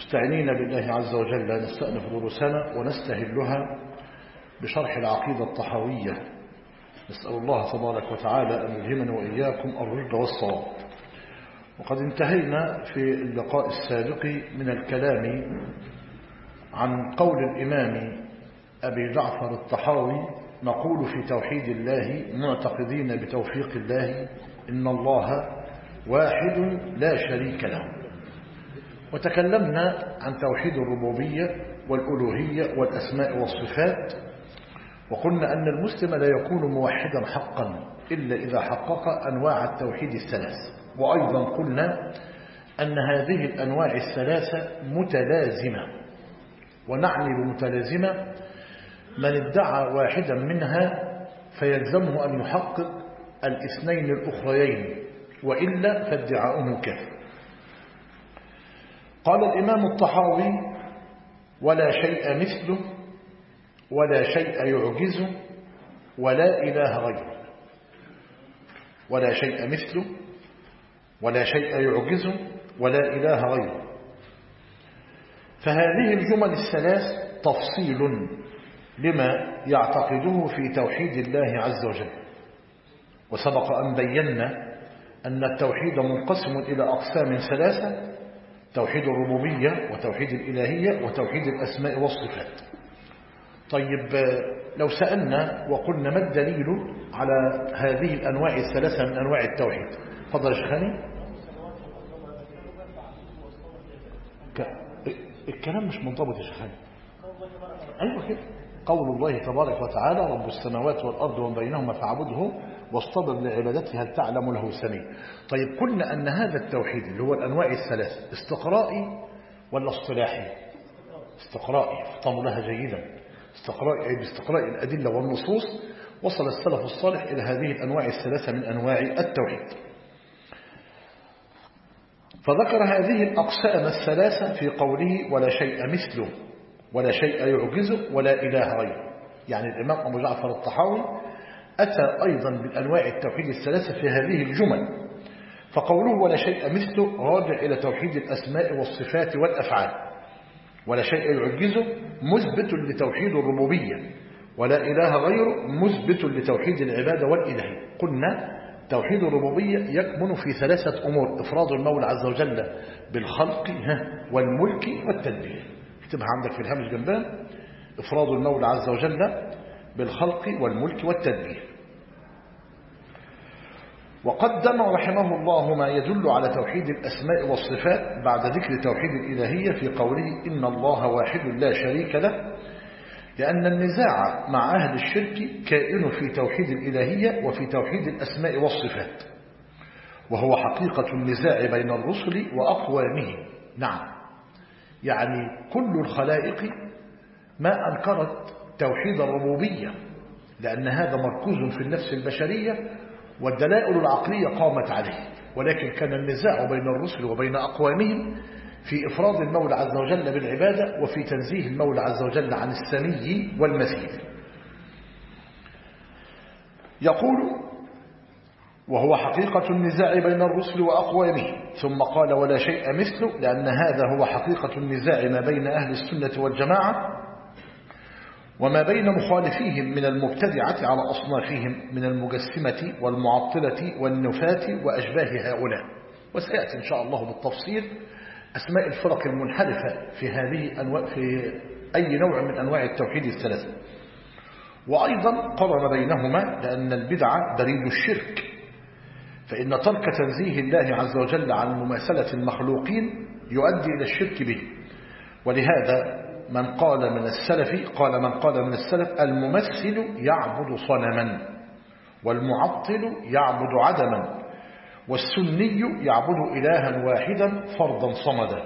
مستعينين بالله عز وجل نستأنف دروسنا ونستهلها بشرح العقيدة الطحاوية. نسأل الله تبارك وتعالى أن يلهمنا وإياكم الرشد والصواب. وقد انتهينا في اللقاء السابق من الكلام عن قول الإمام أبي جعفر الطحاوي: نقول في توحيد الله معتقدين بتوفيق الله إن الله واحد لا شريك له. وتكلمنا عن توحيد الربوبية والألوهية والأسماء والصفات، وقلنا أن المسلم لا يكون موحدا حقا إلا إذا حقق أنواع التوحيد الثلاث. وأيضا قلنا أن هذه الأنواع الثلاثة متلازمة، ونعني بمتلازمة من ادعى واحدا منها فيلزمه أن يحقق الاثنين الأخريين، وإلا فادعاؤه كافر. قال الإمام الطحاوي: ولا شيء مثله ولا شيء يعجزه ولا إله غيره. ولا شيء مثله ولا شيء يعجزه ولا إله غيره. فهذه الجمل الثلاث تفصيل لما يعتقده في توحيد الله عز وجل. وسبق أن بينا أن التوحيد منقسم إلى أقسام ثلاثة: توحيد الربوبية وتوحيد الإلهية وتوحيد الأسماء والصفات. طيب، لو سألنا وقلنا ما الدليل على هذه الأنواع الثلاثة من أنواع التوحيد؟ تفضل يا شيخاني. الكلام مش منضبط يا شيخاني. أيوة كده. قول الله تبارك وتعالى: رب السماوات والأرض وما بينهما فاعبده واصطبر لعبادته هل تعلم له سميع. طيب، قلنا أن هذا التوحيد اللي هو الأنواع الثلاث استقرائي ولا اصطلاحي؟ استقرائي. افطنوا لها جيدا. استقرائي أي باستقراء الأدلة والنصوص. وصل السلف الصالح إلى هذه الأنواع الثلاثة من أنواع التوحيد. فذكر هذه الأقسام الثلاثة في قوله: ولا شيء مثله ولا شيء يعجزه ولا إله غيره. يعني الإمام أبو جعفر الطحاوي أتى أيضا بالأنواع التوحيد الثلاثة في هذه الجمل. فقوله ولا شيء مثله راجع إلى توحيد الأسماء والصفات والأفعال. ولا شيء يعجزه مثبت لتوحيد الربوبية، ولا إله غيره مثبت لتوحيد العبادة والإلهية. قلنا توحيد الربوبية يكمن في ثلاثة أمور: إفراد المولى عز وجل بالخلق والملك والتدبير. اكتبها عندك في الهامش جنبها: إفراد المولى عز وجل بالخلق والملك والتدبير. وقدم رحمه الله ما يدل على توحيد الأسماء والصفات بعد ذكر توحيد الإلهية في قوله: إن الله واحد لا شريك له، لأن النزاع مع أهل الشرك كائن في توحيد الإلهية وفي توحيد الأسماء والصفات، وهو حقيقة النزاع بين الرسل وأقوامهم. نعم، يعني كل الخلائق ما أنكرت توحيد الربوبية، لأن هذا مركوز في النفس البشرية والدلائل العقلية قامت عليه، ولكن كان النزاع بين الرسل وبين أقوامهم في إفراد المولى عز وجل بالعبادة وفي تنزيه المولى عز وجل عن السمي والمثيل. يقول: وهو حقيقة النزاع بين الرسل وأقوامهم. ثم قال: ولا شيء مثله، لأن هذا هو حقيقة النزاع ما بين أهل السنة والجماعة وما بين مخالفيهم من المبتدعة على أصنافهم من المجسمة والمعطلة والنفاة وأشباه هؤلاء. وسيأتي إن شاء الله بالتفصيل أسماء الفرق المنحرفة في هذه في أي نوع من أنواع التوحيد الثلاثة. وأيضا قرن بينهما لأن البدعة دليل الشرك، فإن ترك تنزيه الله عز وجل عن مماثلة المخلوقين يؤدي إلى الشرك به. ولهذا من قال من السلف: الممثل يعبد صنما، والمعطل يعبد عدما، والسني يعبد إلها واحدا فردا صمدا.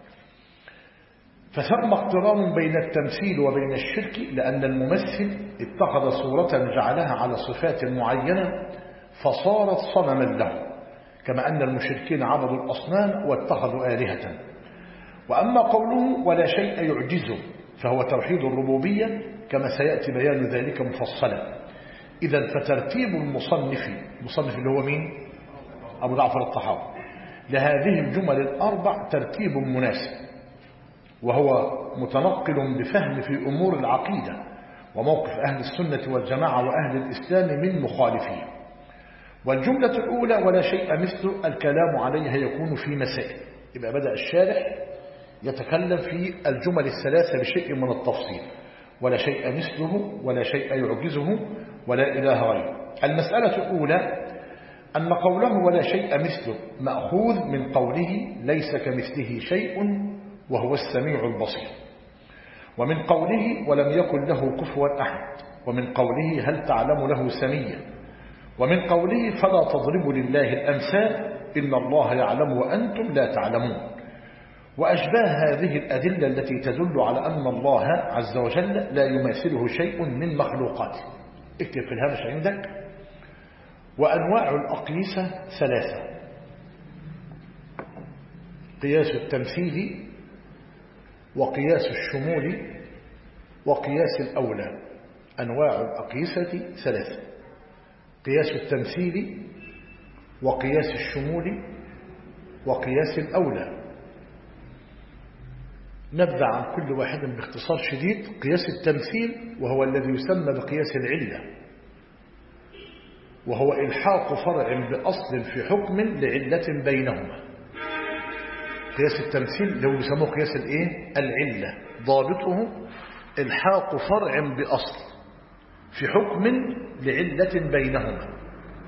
فثم اقتران بين التمثيل وبين الشرك، لأن الممثل اتخذ صورة جعلها على صفات معينة فصارت صنما له، كما أن المشركين عبدوا الأصنام واتخذوا آلهة. وأما قوله ولا شيء يعجزه فهو توحيد الربوبية، كما سيأتي بيان ذلك مفصلا. إذن فترتيب المصنف اللي هو مين؟ أبو جعفر الطحاوي، لهذه الجمل الأربع ترتيب مناسب. وهو متنقل بفهم في أمور العقيدة وموقف أهل السنة والجماعة وأهل الإسلام من مخالفيه. والجملة الأولى ولا شيء مثل الكلام عليها يكون في مسائل. يبقى بدأ الشارح يتكلم في الجمل الثلاثة بشيء من التفصيل: ولا شيء مثله، ولا شيء يعجزه، ولا إله غيره. المسألة الأولى أن قوله ولا شيء مثله مأخوذ من قوله ليس كمثله شيء وهو السميع البصير، ومن قوله ولم يكن له كفوا أحد، ومن قوله هل تعلم له سميا، ومن قوله فلا تضربوا لله الأمثال إن الله يعلم وأنتم لا تعلمون، وأشباه هذه الأدلة التي تدل على أن الله عز وجل لا يماثله شيء من مخلوقاته. اكتب في الهامش عندك: وأنواع الأقيسة ثلاثة: قياس التمثيل، وقياس الشمول، وقياس الأولى. أنواع الأقيسة ثلاثة: قياس التمثيل، وقياس الشمول، وقياس الأولى. نبذع عن كل واحد باختصار شديد. قياس التمثيل وهو الذي يسمى بقياس العلة، وهو إلحاق فرع بأصل في حكم لعلة بينهما. قياس التمثيل لو يسموه قياس العلة، ضابطه إلحاق فرع بأصل في حكم لعلة بينهما.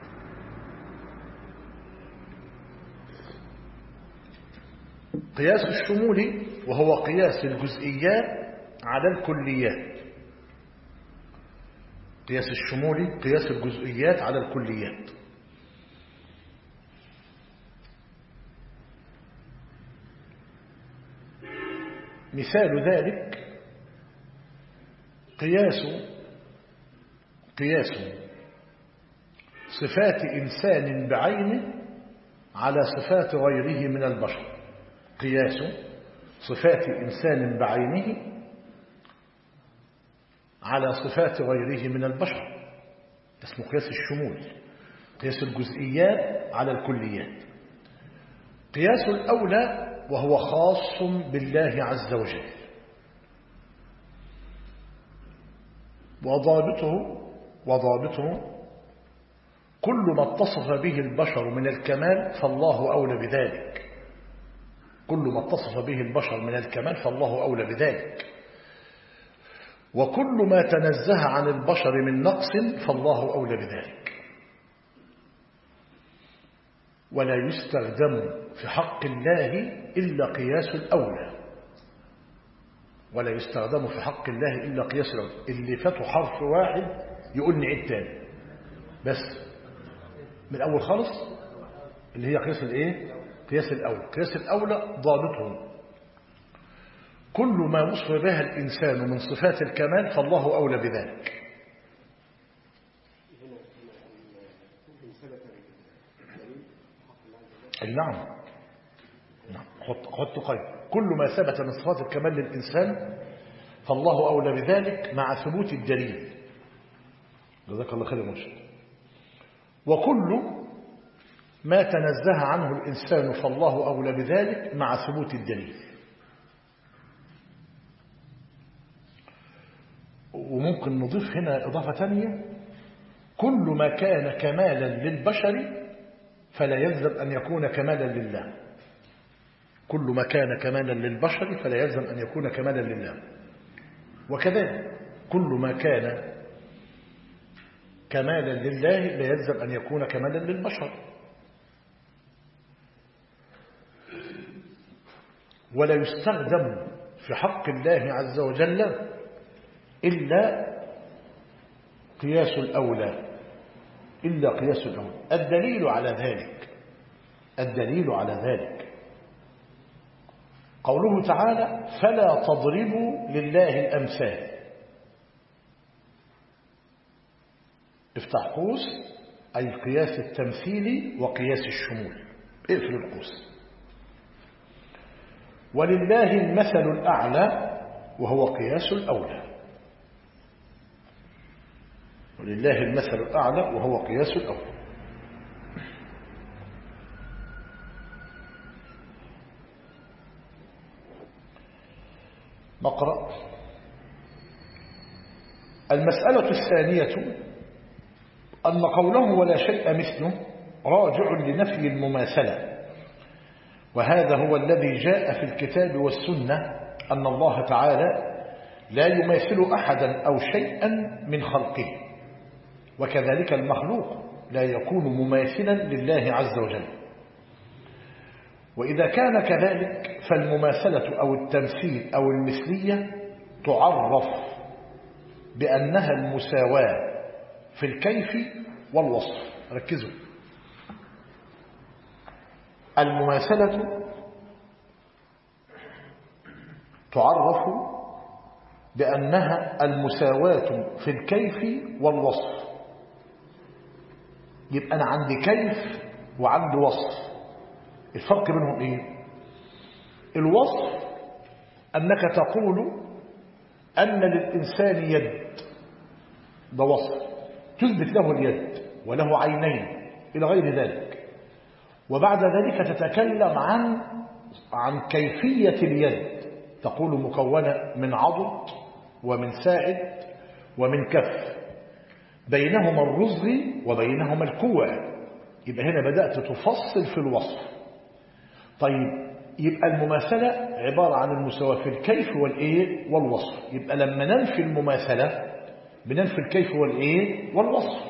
قياس الشمول وهو قياس الجزئيات على الكليات. قياس الشمول قياس الجزئيات على الكليات. مثال ذلك قياس صفات إنسان بعينه على صفات غيره من البشر. قياس صفات إنسان بعينه على صفات غيره من البشر اسمه قياس الشمول، قياس الجزئيات على الكليات. قياس الأولى وهو خاص بالله عز وجل، وضابطه كل ما اتصف به البشر من الكمال فالله أولى بذلك. كل ما اتصف به البشر من الكمال فالله أولى بذلك، وكل ما تنزه عن البشر من نقص فالله أولى بذلك. ولا يستخدم في حق الله إلا قياس الأولى. ولا يستخدم في حق الله إلا قياس الأولى. اللي فاته حرف واحد يقول نعيد تاني بس من أول خالص، اللي هي قياس قياس الأولى. قياس الأولى ضابطه كل ما وصف بها الإنسان من صفات الكمال فالله أولى بذلك. نعم حط قيد. كل ما ثبت من صفات الكمال للإنسان فالله أولى بذلك مع ثبوت الدليل. جزاك الله خير يا مرشد. وكل ما تنزه عنه الإنسان فالله أولى بذلك مع ثبوت الدليل. وممكن نضيف هنا إضافة ثانية: كل ما كان كمالا للبشر فلا يلزم أن يكون كمالا لله. كل ما كان كمالا للبشر فلا يلزم أن يكون كمالا لله. وكذلك كل ما كان كمالا لله لا يلزم أن يكون كمالا للبشر. ولا يستخدم في حق الله عز وجل إلا قياس الأولى. الدليل على ذلك قوله تعالى: فلا تضربوا لله الأمثال. افتح قوس، أي قياس التمثيل وقياس الشمول، اقفل القوس. ولله المثل الأعلى وهو قياس الأولى. ولله المثل الأعلى وهو قياس الأولى. أقرأ. المسألة الثانية أن قوله ولا شيء مثله راجع لنفي المماثلة، وهذا هو الذي جاء في الكتاب والسنة أن الله تعالى لا يماثل أحدا أو شيئا من خلقه، وكذلك المخلوق لا يكون مماثلا لله عز وجل. وإذا كان كذلك فالمماثلة أو التمثيل أو المثلية تعرف بأنها المساواة في الكيف والوصف. ركزوا، المماثلة تعرف بأنها المساواة في الكيف والوصف. يبقى أنا عندي كيف وعندي وصف. الفرق بينهم إيه؟ الوصف أنك تقول أن للإنسان يد، ده وصف، تثبت له اليد وله عينين إلى غير ذلك، وبعد ذلك تتكلم عن كيفية اليد، تقول مكونة من عضد ومن ساعد ومن كف، بينهما الرزغ وبينهما الكوع. يبقى هنا بدأت تفصل في الوصف. طيب، يبقى المماثلة عبارة عن المساواة في الكيف والإيه والوصف. يبقى لما ننفي المماثلة بننفي الكيف والإيه والوصف.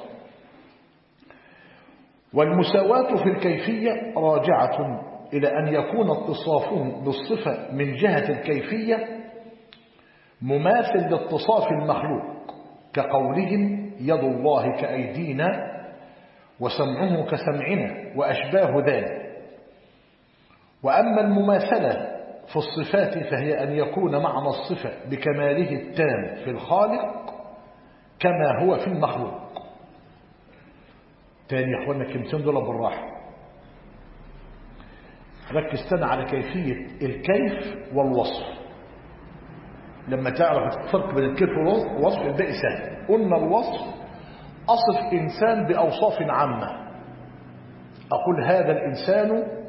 والمساواة في الكيفية راجعة إلى أن يكون اتصافهم بالصفة من جهة الكيفية مماثل لاتصاف المخلوق، كقولهم يد الله كأيدينا وسمعه كسمعنا وأشباه ذلك. وأما المماثلة في الصفات فهي أن يكون معنى الصفة بكماله التام في الخالق كما هو في المخلوق. تاني يا أخوانا الكلمتين دول بالراحة، ركز تاني على كيفية الكيف والوصف. لما تعرف الفرق بين الكيف والوصف الباقي سهل. قلنا الوصف أصف إنسان بأوصاف عامة، أقول هذا الإنسان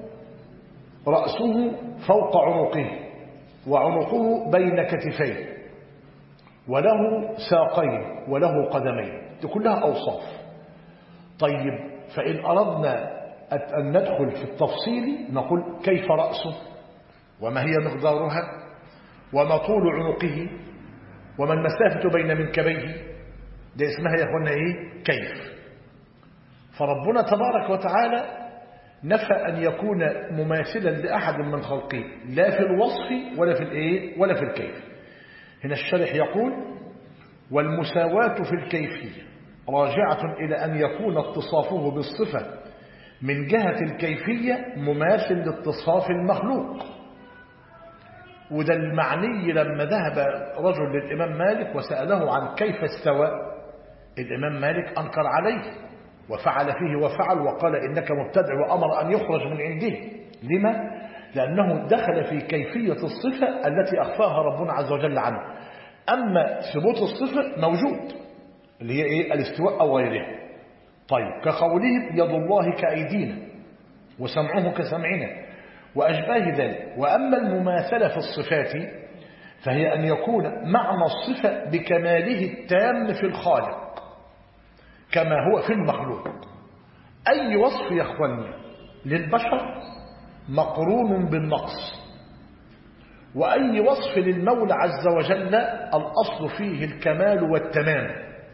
رأسه فوق عنقه وعنقه بين كتفيه وله ساقين وله قدمين، دي كلها أوصاف. طيب، فإن أردنا أن ندخل في التفصيل نقول كيف رأسه، وما هي مقدارها، وما طول عنقه، وما المسافة بين منكبيه، ده اسمها يا أخوانا إيه؟ كيف. فربنا تبارك وتعالى نفى أن يكون مماثلا لأحد من خلقه، لا في الوصف ولا في الإيه ولا في الكيف. هنا الشارح يقول والمساواة في الكيفية راجعة إلى أن يكون اتصافه بالصفة من جهة الكيفية مماثل لاتصاف المخلوق. وده المعني لما ذهب رجل للإمام مالك وسأله عن كيف استوى، الإمام مالك أنكر عليه وفعل فيه وفعل وقال إنك مبتدع، وأمر أن يخرج من عنده. لما؟ لأنه دخل في كيفية الصفة التي أخفاها ربنا عز وجل عنه. أما ثبوت الصفة موجود اللي هي إيه؟ الاستواء أو غيرها. طيب، كقولهم يد الله كأيدينا وسمعه كسمعنا وأشباه ذلك. وأما المماثلة في الصفات فهي أن يكون معنى الصفة بكماله التام في الخالق كما هو في المخلوق. أي وصف يا أخواني للبشر مقرون بالنقص، وأي وصف للمولى عز وجل الأصل فيه الكمال والتمام.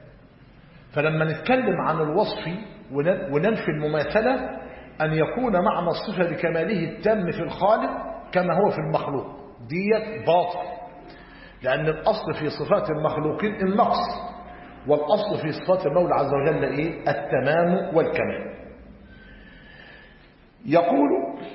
فلما نتكلم عن الوصف وننفي المماثلة أن يكون معنى الصفة بكماله التام في الخالق كما هو في المخلوق، ديت باطل، لأن الأصل في صفات المخلوقين النقص، والأصل في صفات المولى عز وجل إيه؟ التمام والكمال. يقول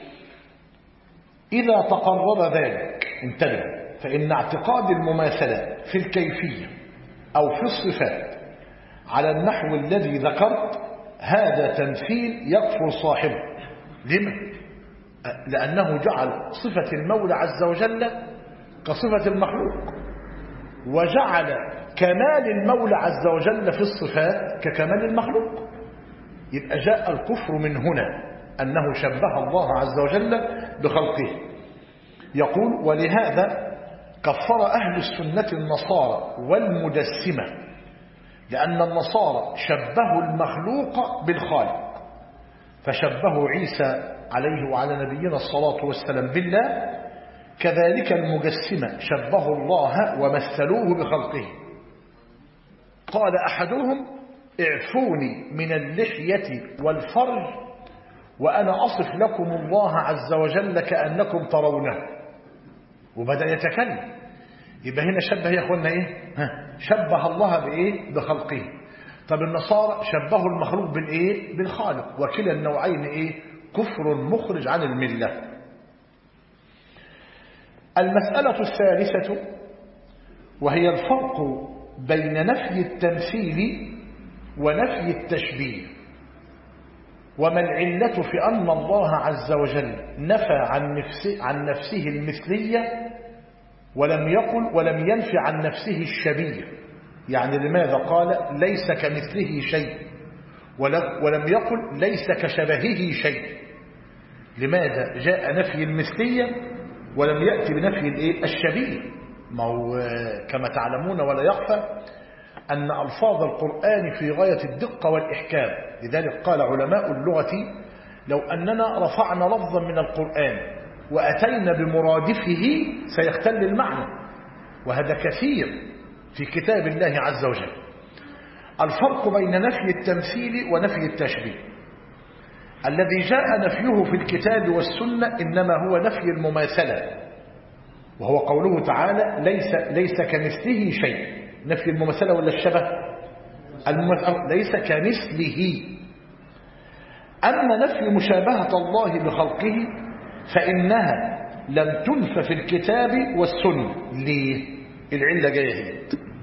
إذا تقرر ذلك انتبه، فإن اعتقاد المماثلة في الكيفية أو في الصفات على النحو الذي ذكرت هذا تمثيل يكفر صاحبه. لما؟ لأنه جعل صفة المولى عز وجل كصفة المخلوق، وجعل كمال المولى عز وجل في الصفات ككمال المخلوق. يبقى جاء الكفر من هنا، أنه شبه الله عز وجل بخلقه. يقول ولهذا كفر أهل السنة النصارى والمجسمة، لأن النصارى شبهوا المخلوق بالخالق، فشبهوا عيسى عليه وعلى نبينا الصلاة والسلام بالله، كذلك المجسمة شبهوا الله ومثلوه بخلقه. قال أحدهم: اعفوني من اللحية والفرج وأنا أصف لكم الله عز وجل كأنكم ترونه. وبدأ يتكلم. يبقى هنا شبه يا أخوانا إيه؟ شبه الله بإيه؟ بخلقه. طب النصارى شبهوا المخلوق بالإيه؟ بالخالق. وكلا النوعين إيه؟ كفر مخرج عن الملة. المسألة الثالثة وهي الفرق بين نفي التمثيل ونفي التشبيه. وما العلة في أن الله عز وجل نفى عن نفسه المثلية ولم ينفي عن نفسه الشبيه؟ يعني لماذا قال ليس كمثله شيء ولم يقل ليس كشبهه شيء؟ لماذا جاء نفي المثلية ولم يأتي بنفي الشبيه؟ ما هو كما تعلمون ولا يخفى أن ألفاظ القرآن في غاية الدقة والإحكام. لذلك قال علماء اللغة: لو أننا رفعنا لفظا من القرآن وأتينا بمرادفه سيختل المعنى، وهذا كثير في كتاب الله عز وجل. الفرق بين نفي التمثيل ونفي التشبيه: الذي جاء نفيه في الكتاب والسنة إنما هو نفي المماثلة، وهو قوله تعالى ليس كمثله شيء. نفي المماثلة ولا الشبه؟ ليس كمثله. أما نفي مشابهة الله بخلقه فإنها لم تنف في الكتاب والسنة. ليه؟ العلة جاية هي.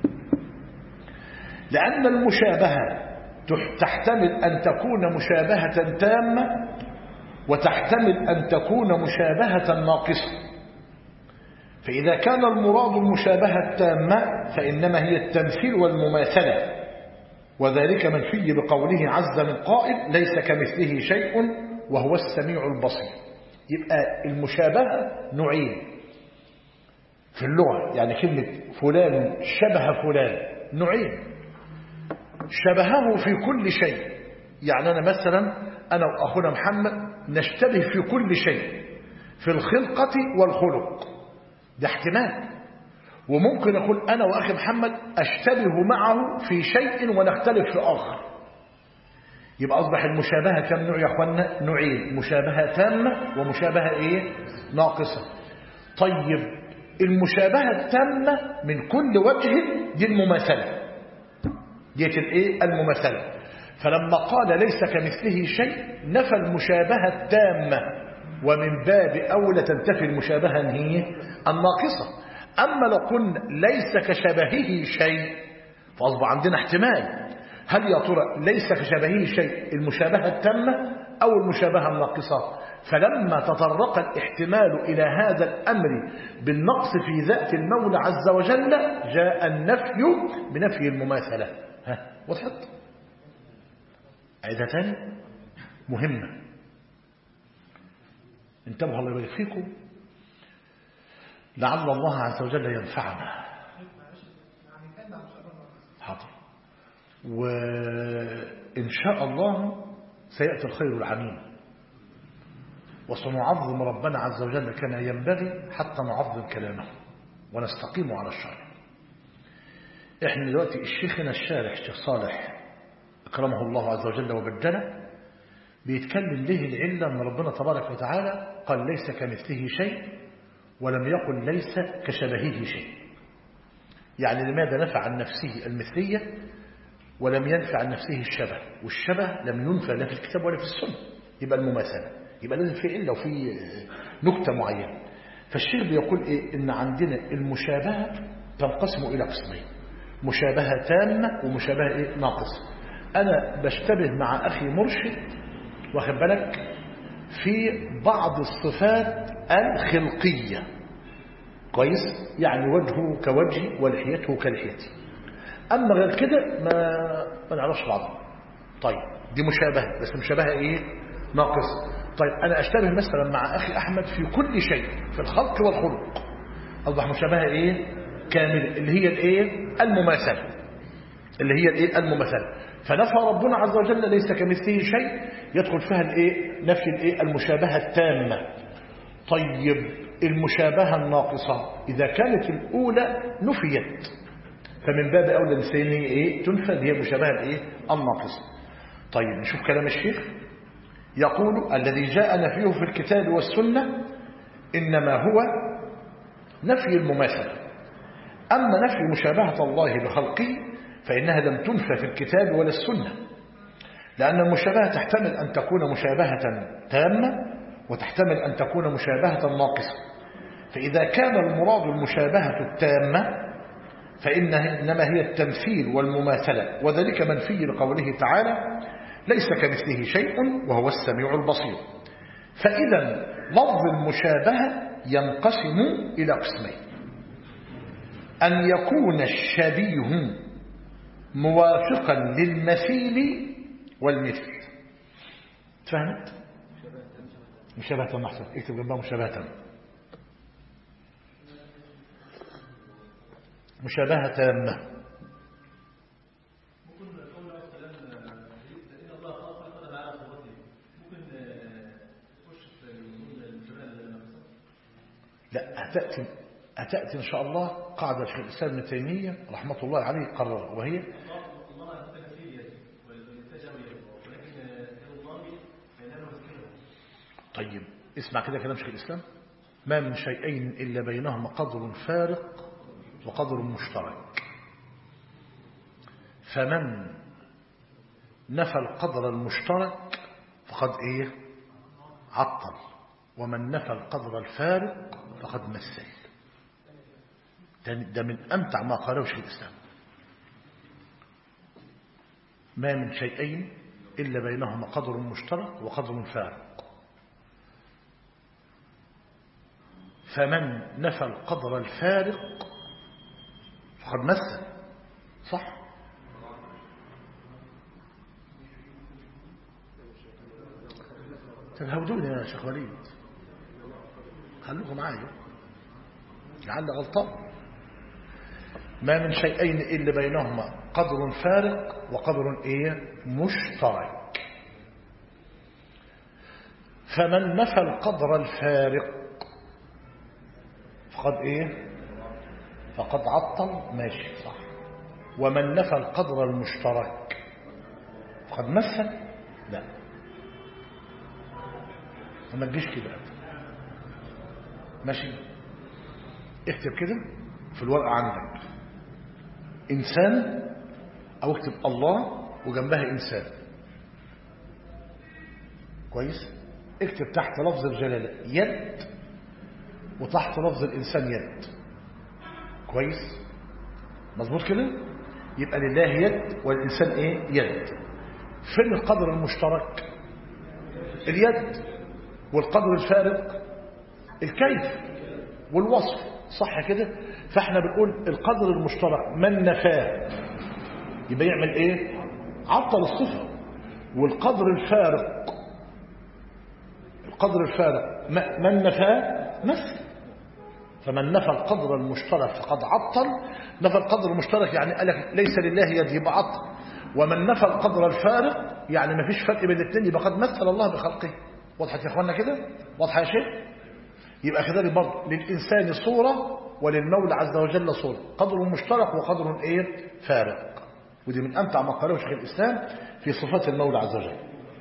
لأن المشابهة تحتمل أن تكون مشابهة تامة وتحتمل أن تكون مشابهة ناقصة. فإذا كان المراد المشابهة التامة فإنما هي التمثيل والمماثلة، وذلك منفي بقوله عز من قائل ليس كمثله شيء وهو السميع البصير. يبقى المشابهة نوعين في اللغة، يعني كلمة فلان شبه فلان نوعين: شبهه في كل شيء، يعني أنا وأخونا محمد نشتبه في كل شيء في الخلقة والخلق، ده احتمال. وممكن أقول أنا وأخي محمد أشتبه معه في شيء ونختلف في آخر. يبقى أصبح المشابهة كم نوع يا أخوانا؟ نوعين: مشابهة تامة ومشابهة ناقصة. طيب المشابهة التامة من كل وجه دي المماثلة، ديت المماثلة. فلما قال ليس كمثله شيء نفى المشابهة التامة، ومن باب أولى تنتفي المشابهة الناقصة. أما لو قلنا ليس كشبهه شيء فأصبح عندنا احتمال: هل يا ترى ليس كشبهه شيء المشابهة التامة أو المشابهة الناقصة؟ فلما تطرق الاحتمال إلى هذا الأمر بالنقص في ذات المولى عز وجل جاء النفي بنفي المماثلة. وضحت؟ عيدها تاني مهمة، انتبهوا الله يبارك فيكم، لعل الله عز وجل ينفعنا. حاضر. وإن شاء الله سيأتي الخير العميم، وسنعظم ربنا عز وجل كما ينبغي حتى نعظم كلامه ونستقيم على الشرع. احنا دلوقتي الشيخنا الشارح الشيخ صالح أكرمه الله عز وجل وبجله بيتكلم ليه العلة أن ربنا تبارك وتعالى قال ليس كمثله شيء ولم يقل ليس كشبهه شيء. يعني لماذا نفى عن نفسه المثلية ولم ينفع عن نفسه الشبه؟ والشبه لم ينفع لا في الكتاب ولا في السنة. يبقى المماثلة، يبقى لازم في علة وفي نكتة معينة. فالشيخ بيقول إن عندنا المشابهة تنقسم إلى قسمين: مشابهة تامة ومشابهة ناقصة. أنا بشتبه مع أخي مرشد واخد بالك في بعض الصفات الخلقية، كويس؟ يعني وجهه كوجهي ولحيته كلحيتي، أما غير كده ما نعرفش بعضها. طيب دي مشابهة، بس مشابهة ناقصة. طيب أنا أشتبه مثلا مع أخي أحمد في كل شيء في الخلق والخلق، أصبح مشابهة إيه؟ كاملة، اللي هي الإيه؟ المماثلة، اللي هي الإيه؟ المماثلة. فنفى ربنا عز وجل ليس كمثله شيء، يدخل فيها الإيه؟ نفي الإيه؟ المشابهة التامة. طيب المشابهة الناقصة إذا كانت الأولى نفيت، فمن باب أولى الثانية إيه؟ تنفى، هي المشابهة الإيه؟ الناقصة. طيب نشوف كلام الشيخ، يقول الذي جاء نفيه في الكتاب والسنة إنما هو نفي المماثلة. أما نفي مشابهة الله بخلقه فإنها لم تنفى في الكتاب ولا السنة، لأن المشابهة تحتمل أن تكون مشابهة تامة وتحتمل أن تكون مشابهة ناقصة. فإذا كان المراد المشابهة التامة فإنما هي التمثيل والمماثلة، وذلك منفي لقوله تعالى ليس كمثله شيء وهو السميع البصير. فإذا لفظ المشابهة ينقسم إلى قسمين: أن يكون الشبيه موافقا للمثيل والمثل. فهمت؟ مشابهة محسن، اكتب جنبها مشابهة. مشابهة تامة. لا، هتأتي إن شاء الله قاعدة شيخ الإسلام ابن تيمية رحمة الله عليه قرر، وهي طيب اسمع كده كلام شيخ الإسلام: ما من شيئين إلا بينهما قدر فارق وقدر مشترك، فمن نفى القدر المشترك فقد إيه؟ عطل، ومن نفى القدر الفارق فقد مثل. ده من أمتع ما قاله شيخ الإسلام: ما من شيئين إلا بينهما قدر مشترك وقدر فارق، فمن نفى القدر الفارق فقد مثل. صح؟ تنهودوني يا شيخ وليد، خلوكم معايا لعل غلطان. ما من شيئين إلا بينهما قدر فارق وقدر إيه؟ مشترك، فمن نفى القدر الفارق فقد إيه؟ فقد عطل. ماشي صح. ومن نفى القدر المشترك فقد مثل. لا، ما تجيش كده. ماشي، اكتب كده في الورقة عندك إنسان، أو اكتب الله وجنبها إنسان. كويس؟ اكتب تحت لفظ الجلالة يد، وتحت لفظ الإنسان يد. كويس؟ مظبوط كده؟ يبقى لله يد والإنسان إيه؟ يد. فين القدر المشترك؟ اليد. والقدر الفارق الكيف والوصف. صح كده؟ فاحنا بنقول القدر المشترك من نفاه يبقى يعمل ايه؟ عطل الصفة. والقدر الفارق، القدر الفارق من نفاه مثل. فمن نفى القدر المشترك فقد عطل. نفى القدر المشترك يعني قال لك ليس لله يد يبقى عطل. ومن نفى القدر الفارق يعني ما فيش فرق بين الاثنين، يبقى قد مثل الله بخلقه. وضحت يا اخوانا كده؟ واضحه يا شيخ؟ يبقى كذلك برضه للإنسان صورة وللمولى عز وجل صورة، قدر مشترك وقدر ايه؟ فارق. ودي من أمتع ما قاله شيخ الإسلام في صفات المولى عز وجل.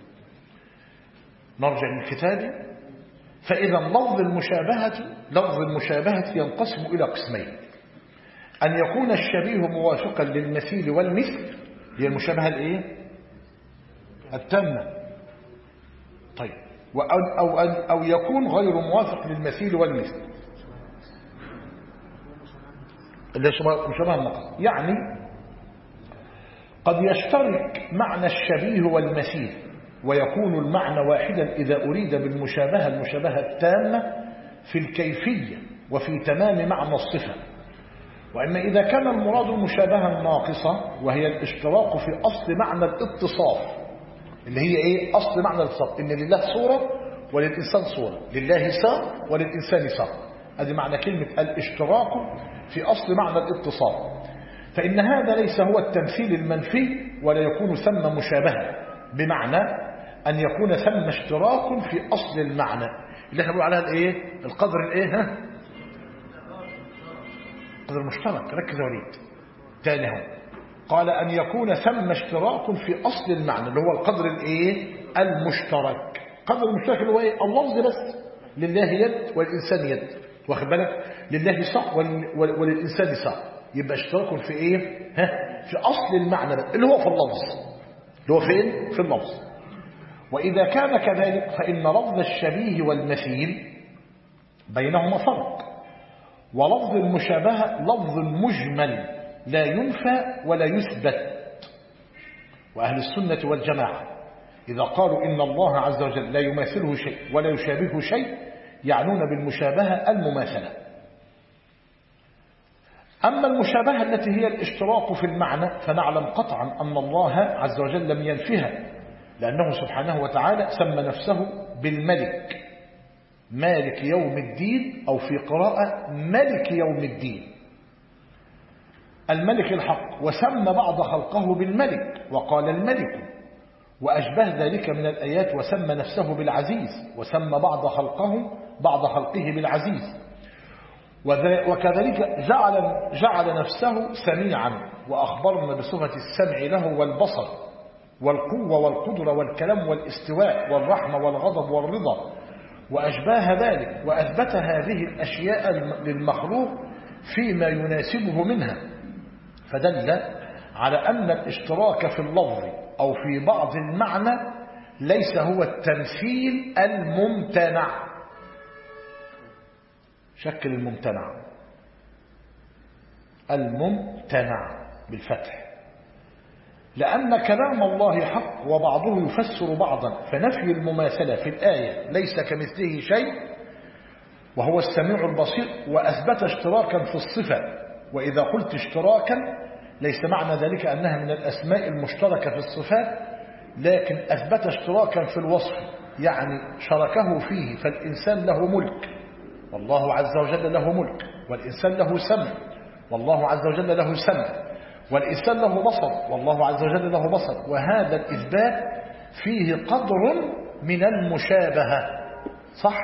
نرجع للكتاب. فإذا لفظ المشابهة ينقسم إلى قسمين: أن يكون الشبيه موافقا للمثيل والمثل، هي المشابهة الايه؟ التامة. طيب، أو يكون غير موافق للمثيل والمثل، اللي مشابهة النقص. يعني قد يشترك معنى الشبيه والمثيل ويكون المعنى واحدا إذا أريد بالمشابهة المشابهة التامة في الكيفية وفي تمام معنى الصفة. وإما إذا كان المراد المشابهة الناقصة وهي الاشتراك في أصل معنى الاتصاف، اللي هي إيه؟ أصل معنى الاتصاف إن لله صورة وللإنسان صورة، لله ساق وللإنسان ساق. هذه معنى كلمة الاشتراك في أصل معنى الاتصال. فإن هذا ليس هو التمثيل المنفي ولا يكون ثم مشابهة، بمعنى أن يكون ثم اشتراك في أصل المعنى اللي احنا بنقول عليها الايه؟ القدر الايه؟ القدر المشترك. ركز يا وليد تاني هو قال أن يكون ثم اشتراك في أصل المعنى اللي هو القدر الايه؟ المشترك. قدر المشترك اللي هو ايه؟ اللفظ بس، لله يد والإنسان يد، واخد بالك؟ لله صح وللإنسان صح، يبقى اشتراك في ايه؟ في أصل المعنى ده اللي هو في اللفظ، اللي هو فين؟ في اللفظ. وإذا كان كذلك فإن لفظ الشبيه والمثيل بينهما فرق، ولفظ المشابهة لفظ مجمل لا ينفى ولا يثبت. وأهل السنة والجماعة إذا قالوا إن الله عز وجل لا يماثله شيء ولا يشابهه شيء يعنون بالمشابهة المماثلة. أما المشابهة التي هي الاشتراك في المعنى فنعلم قطعا أن الله عز وجل لم ينفها، لأنه سبحانه وتعالى سمى نفسه بالملك، مالك يوم الدين، أو في قراءة ملك يوم الدين، الملك الحق، وسمى بعض خلقه بالملك وقال الملك، وأشبه ذلك من الآيات، وسمى نفسه بالعزيز وسمى بعض خلقه بالعزيز. وكذلك جعل نفسه سميعا، وأخبرنا بصفة السمع له والبصر والقوة والقدرة والكلام والاستواء والرحمة والغضب والرضا وأشباه ذلك، وأثبت هذه الأشياء للمخلوق فيما يناسبه منها، فدل على أن الاشتراك في اللفظ أو في بعض المعنى ليس هو التمثيل الممتنع. شكل الممتنع بالفتح، لأن كلام الله حق وبعضه يفسر بعضا، فنفي المماثلة في الآية ليس كمثله شيء وهو السميع البصير، وأثبت اشتراكا في الصفة. وإذا قلت اشتراكا ليس معنى ذلك أنها من الأسماء المشتركة في الصفات، لكن أثبت اشتراكا في الوصف، يعني شركه فيه. فالإنسان له ملك والله عز وجل له ملك، والإنسان له سمع والله عز وجل له سمع، والإنسان له بصر والله عز وجل له بصر. وهذا الإثبات فيه قدر من المشابهة، صح؟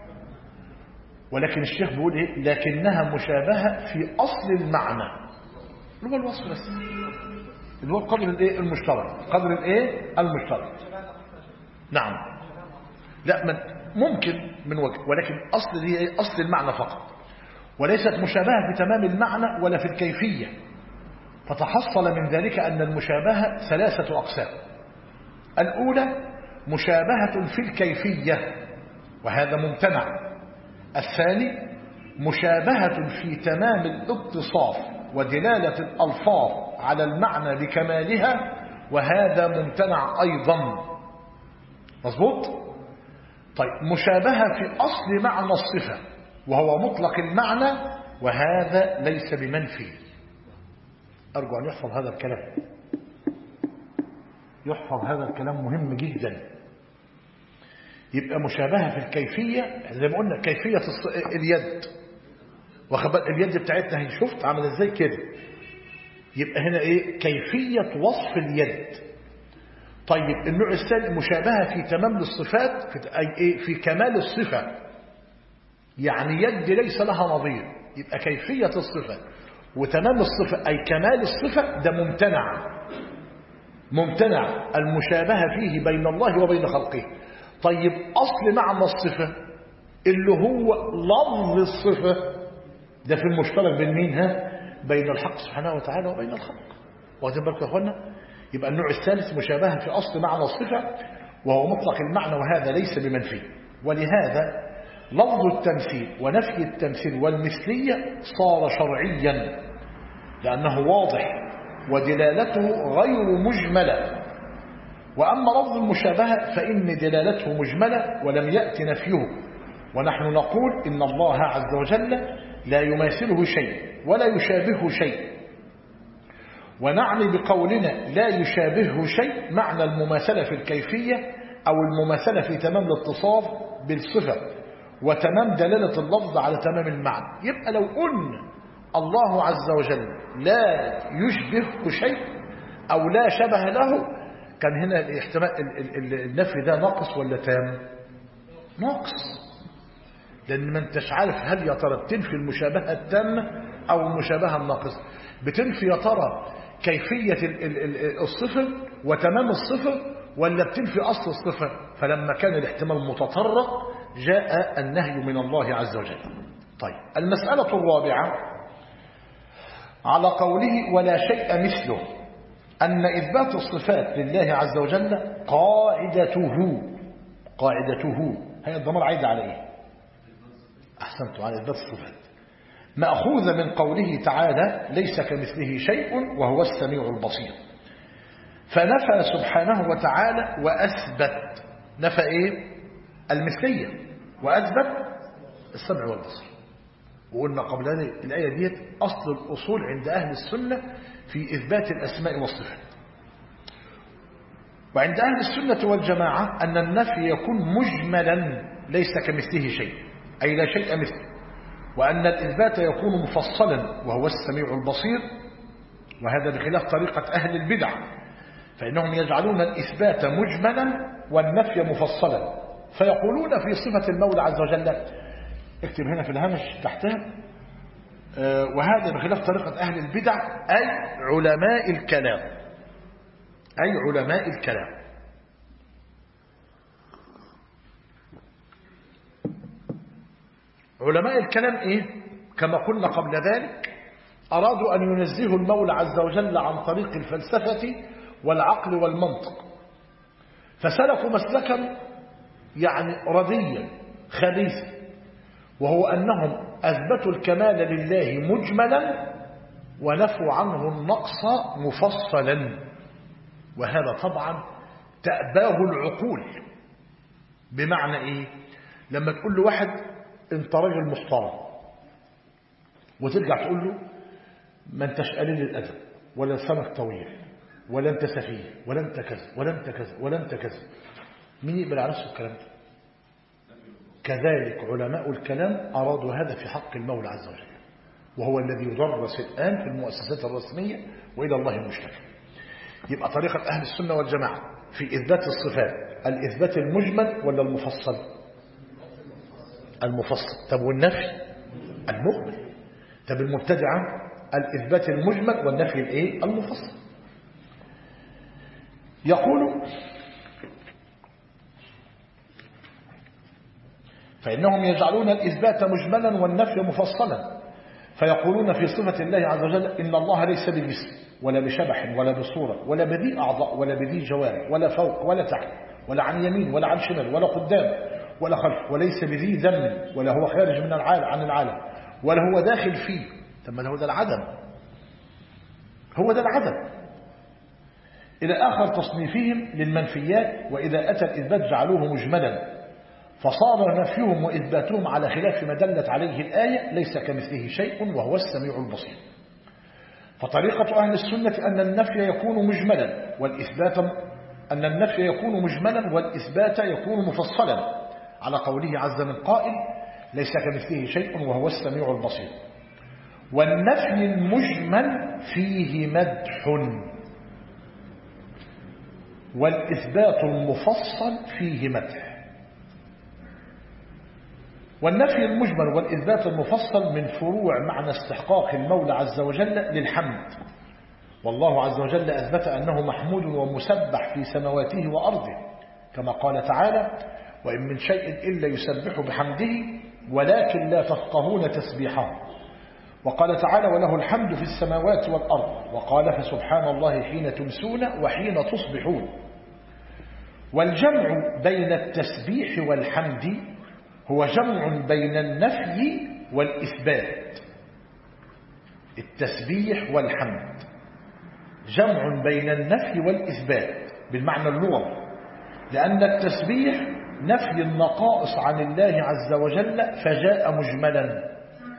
ولكن الشيخ بيقول إيه؟ لكنها مشابهة في أصل المعنى اللي هو الوصف بس، اللي هو القدر الايه؟ المشترك. قدر الايه؟ المشترك. نعم، لا ممكن من وجه، ولكن أصل هي إيه؟ أصل المعنى فقط، وليست مشابهة في تمام المعنى ولا في الكيفية. فتحصل من ذلك أن المشابهة ثلاثة أقسام. الأولى مشابهة في الكيفية، وهذا ممتنع. الثاني مشابهة في تمام الاتصاف ودلالة الألفاظ على المعنى بكمالها، وهذا ممتنع أيضا. مظبوط؟ طيب، مشابهة في أصل معنى الصفة وهو مطلق المعنى، وهذا ليس بمنفي. أرجو أن يحفظ هذا الكلام، يحفظ هذا الكلام مهم جدا. يبقى مشابهة في الكيفية زي ما قلنا، كيفية اليد، اليد بتاعتنا هي شفت عمل ازاي كده، يبقى هنا ايه؟ كيفية وصف اليد. طيب النوع الثاني مشابهة في تمام الصفات، أي ايه؟ في كمال الصفة، يعني يد ليس لها نظير، يبقى كيفية الصفة وتمام الصفة أي كمال الصفة ده ممتنع المشابهة فيه بين الله وبين خلقه. طيب أصل معنى الصفة اللي هو لفظ الصفة ده في المشترك بين مين؟ بين الحق سبحانه وتعالى وبين الخلق. واخدين بالكم يا اخوانا؟ يبقى النوع الثالث مشابهة في أصل معنى الصفة وهو مطلق المعنى، وهذا ليس بمنفي. ولهذا لفظ التمثيل ونفي التمثيل والمثلية صار شرعيا، لأنه واضح ودلالته غير مجملة. وأما لفظ المشابهة فإن دلالته مجملة ولم يأت نفيه، ونحن نقول إن الله عز وجل لا يماثله شيء ولا يشابهه شيء. ونعني بقولنا لا يشابهه شيء معنى المماثلة في الكيفية أو المماثلة في تمام الاتصاف بالصفة، وتمام دلالة اللفظ على تمام المعنى. يبقى لو قلنا الله عز وجل لا يشبهه شيء أو لا شبه له، كان هنا الاحتمال النفي ده ناقص ولا تام؟ ناقص، لأن ما انتش عارف هل يا ترى بتنفي المشابهة التامة أو المشابهة الناقصة. بتنفي يا ترى كيفية الصفة وتمام الصفة، ولا بتنفي أصل الصفة؟ فلما كان الاحتمال متطرق جاء النهي من الله عز وجل. طيب، المسألة الرابعة على قوله ولا شيء مثله، أن إثبات الصفات لله عز وجل قاعدته هي الضمير عايد على إيه؟ أحسنت، على إثبات الصفات، مأخوذة من قوله تعالى ليس كمثله شيء وهو السميع البصير. فنفى سبحانه وتعالى وأثبت، نفى إيه؟ المثلية، وأثبت السمع والبصر. وقلنا قبل هذه الآية ديت أصل الأصول عند أهل السنة في إثبات الأسماء والصفات. وعند أهل السنة والجماعة أن النفي يكون مجملا ليس كمثله شيء، أي لا شيء مثله، وأن الإثبات يكون مفصلا وهو السميع البصير. وهذا بخلاف طريقة أهل البدع، فإنهم يجعلون الإثبات مجملا والنفي مفصلا، فيقولون في صفة المولى عز وجل، اكتب هنا في الهامش تحتها، وهذا بخلاف طريقة أهل البدع أي علماء الكلام، أي علماء الكلام. علماء الكلام إيه؟ كما قلنا قبل ذلك، أرادوا أن ينزهوا المولى عز وجل عن طريق الفلسفة والعقل والمنطق، فسلكوا مسلكا يعني رديا خبيثا، وهو أنهم أثبتوا الكمال لله مجملا ونفوا عنه النقص مفصلا. وهذا طبعا تأباه العقول. بمعنى إيه؟ لما تقول له واحد انت راجل محترم، وترجع تقول له ما انتش قليل الأدب ولا لسانك طويل ولا انت سفيه ولا انت كذا ولا انت كذا ولا انت كذا، مين يقبل على نفسه الكلام ده؟ كذلك علماء الكلام أرادوا هذا في حق المولى عز وجل، وهو الذي يدرس الآن في المؤسسات الرسمية وإلى الله المشتكى. يبقى طريقة أهل السنة والجماعة في إثبات الصفات الإثبات المجمل ولا المفصل؟ المفصل. طب والنفي؟ المجمل. طب المبتدعة الإثبات المجمل والنفي الإيه؟ المفصل. يقول فإنهم يجعلون الإثبات مجملا والنفي مفصلا، فيقولون في صفة الله عز وجل إن الله ليس بجسم ولا بشبح ولا بصورة ولا بذي أعضاء ولا بذي جوارح ولا فوق ولا تحت ولا عن يمين ولا عن شمال ولا قدام ولا خلف، وليس بذي ذم ولا هو خارج من العالم عن العالم ولا هو داخل فيه. ثم هو ده العدم، هو ده العدم. إلى آخر تصنيفهم للمنفيات. وإذا أتى الإثبات جعلوه مجملا، فصار نفيهم وإثباتهم على خلاف ما دلت عليه الآية ليس كمثله شيء وهو السميع البصير. فطريقة أهل السنة أن النفي يكون مجملا والإثبات يكون مفصلا، على قوله عز من قائل ليس كمثله شيء وهو السميع البصير. والنفي المجمل فيه مدح، والإثبات المفصل فيه مدح. والنفي المجمل والإثبات المفصل من فروع معنى استحقاق المولى عز وجل للحمد، والله عز وجل أثبت أنه محمود ومسبح في سماواته وأرضه، كما قال تعالى وإن من شيء إلا يسبح بحمده ولكن لا تفقهون تسبيحه. وقال تعالى وله الحمد في السماوات والأرض. وقال فسبحان الله حين تمسون وحين تصبحون. والجمع بين التسبيح والحمد هو جمع بين النفي والإثبات. التسبيح والحمد جمع بين النفي والإثبات بالمعنى اللغوي، لأن التسبيح نفي النقائص عن الله عز وجل فجاء مجملا،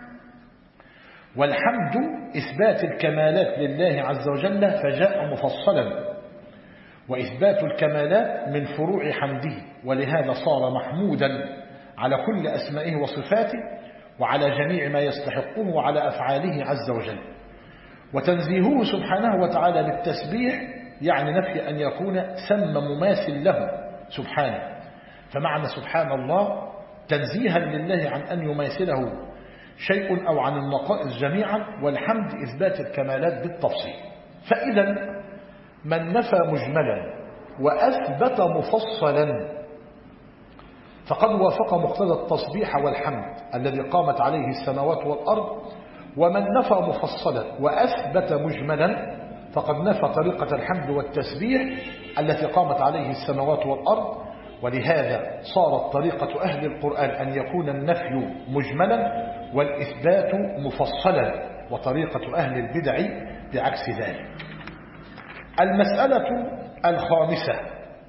والحمد إثبات الكمالات لله عز وجل فجاء مفصلا. وإثبات الكمالات من فروع حمده، ولهذا صار محمودا على كل أسمائه وصفاته وعلى جميع ما يستحقه وعلى أفعاله عز وجل. وتنزيهه سبحانه وتعالى بالتسبيح يعني نفي أن يكون ثم مماثل له سبحانه. فمعنى سبحان الله تنزيها لله عن أن يماثله شيء أو عن النقائص جميعا، والحمد إثبات الكمالات بالتفصيل. فإذا من نفى مجملا وأثبت مفصلا فقد وافق مقتضى التصبيح والحمد الذي قامت عليه السماوات والأرض، ومن نفى مفصلا وأثبت مجملا فقد نفى طريقة الحمد والتسبيح التي قامت عليه السماوات والأرض. ولهذا صارت طريقة أهل القرآن أن يكون النفي مجملا والإثبات مفصلا، وطريقة أهل البدع بعكس ذلك. المسألة الخامسة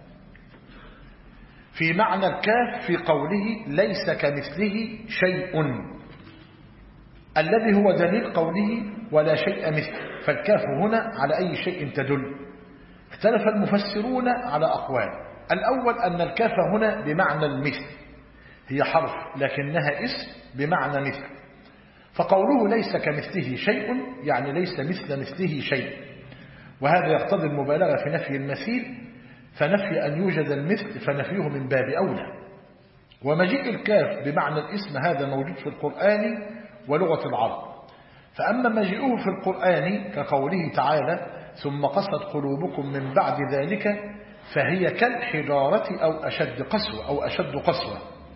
في معنى الكاف في قوله ليس كمثله شيء، الذي هو دليل قوله ولا شيء مثله. فالكاف هنا على أي شيء تدل؟ اختلف المفسرون على أقوال. الأول أن الكاف هنا بمعنى المثل، هي حرف لكنها اسم بمعنى مثل. فقوله ليس كمثله شيء يعني ليس مثله شيء، وهذا يقتضي المبالغة في نفي المثيل، فنفي أن يوجد المثل فنفيه من باب أولى. ومجيء الكاف بمعنى الاسم هذا موجود في القرآن ولغة العرب. فأما مجيئه في القرآن كقوله تعالى ثم قست قلوبكم من بعد ذلك فهي كالحجارة أو أشد قسوة أو أشد قسوة.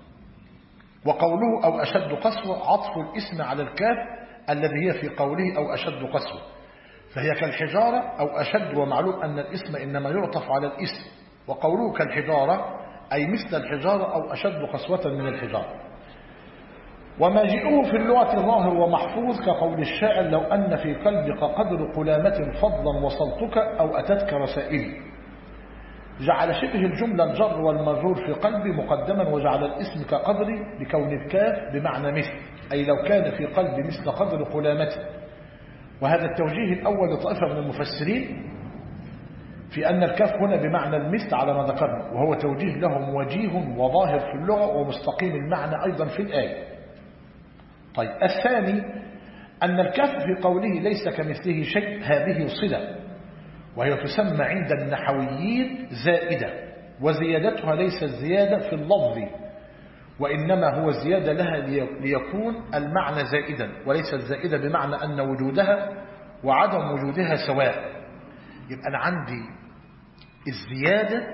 وقوله أو أشد قسوة عطف الاسم على الكاف الذي هي في قوله أو أشد قسوة، فهي كالحجارة أو أشد. ومعلوم أن الاسم إنما يعطف على الاسم، وقوله كالحجارة أي مثل الحجارة أو أشد قسوة من الحجارة. ومجيئه في اللغة ظاهر ومحفوظ كقول الشاعر لو أن في قلبك قدر قلامة فضلا وصلتك أو أتتك رسائلي. جعل شبه الجملة الجر والمجرور في قلبي مقدما، وجعل الاسم كقدري لكون الكاف بمعنى مثل، أي لو كان في قلبي مثل قدر قلامته. وهذا التوجيه الأول لطائفة من المفسرين في أن الكاف هنا بمعنى المثل على ما ذكرنا، وهو توجيه لهم وجيه وظاهر في اللغة ومستقيم المعنى أيضا في الآية. طيب الثاني أن الكاف في قوله ليس كمثله شيء هذه صلة، وهي تسمى عند النحويين زائدة، وزيادتها ليست زيادة في اللفظ، وإنما هو زيادة لها ليكون المعنى زائدا، وليست زائدة بمعنى أن وجودها وعدم وجودها سواء. يبقى أنا عندي الزيادة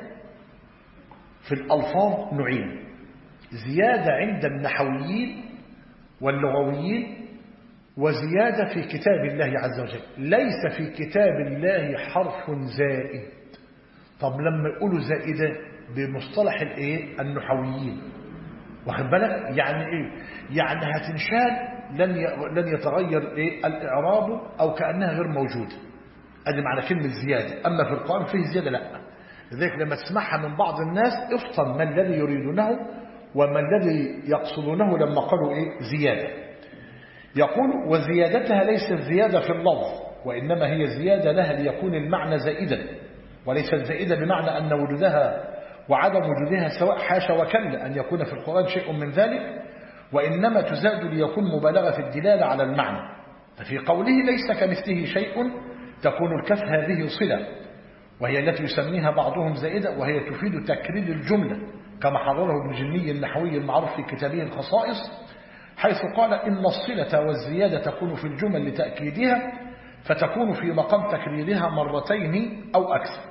في الألفاظ نوعين: زيادة عند النحويين واللغويين، وزيادة في كتاب الله عز وجل. ليس في كتاب الله حرف زائد. طب لما يقولوا زائدة بمصطلح النحويين، واخد بالك يعني ايه؟ يعني هتنشال لن يتغير الإعراب أو كأنها غير موجودة. ادي معنى كلمة زيادة. أما في القرآن فيه زيادة لا. لذلك لما تسمعها من بعض الناس افطن ما الذي يريدونه وما الذي يقصدونه لما قالوا زيادة. يقول وزيادتها ليست زيادة في اللفظ، وإنما هي زيادة لها ليكون المعنى زائدا، وليست زائدة بمعنى أن وجودها وعدم وجودها سواء، حاشا وكلا أن يكون في القرآن شيء من ذلك، وإنما تزاد ليكون مبالغة في الدلالة على المعنى. ففي قوله ليس كمثله شيء تكون الكف هذه صلة، وهي التي يسميها بعضهم زائدة، وهي تفيد تكرير الجملة كما حرره ابن جني النحوي المعروف في كتابه الخصائص، حيث قال إن الصلة والزيادة تكون في الجمل لتأكيدها، فتكون في مقام تكريرها مرتين أو أكثر.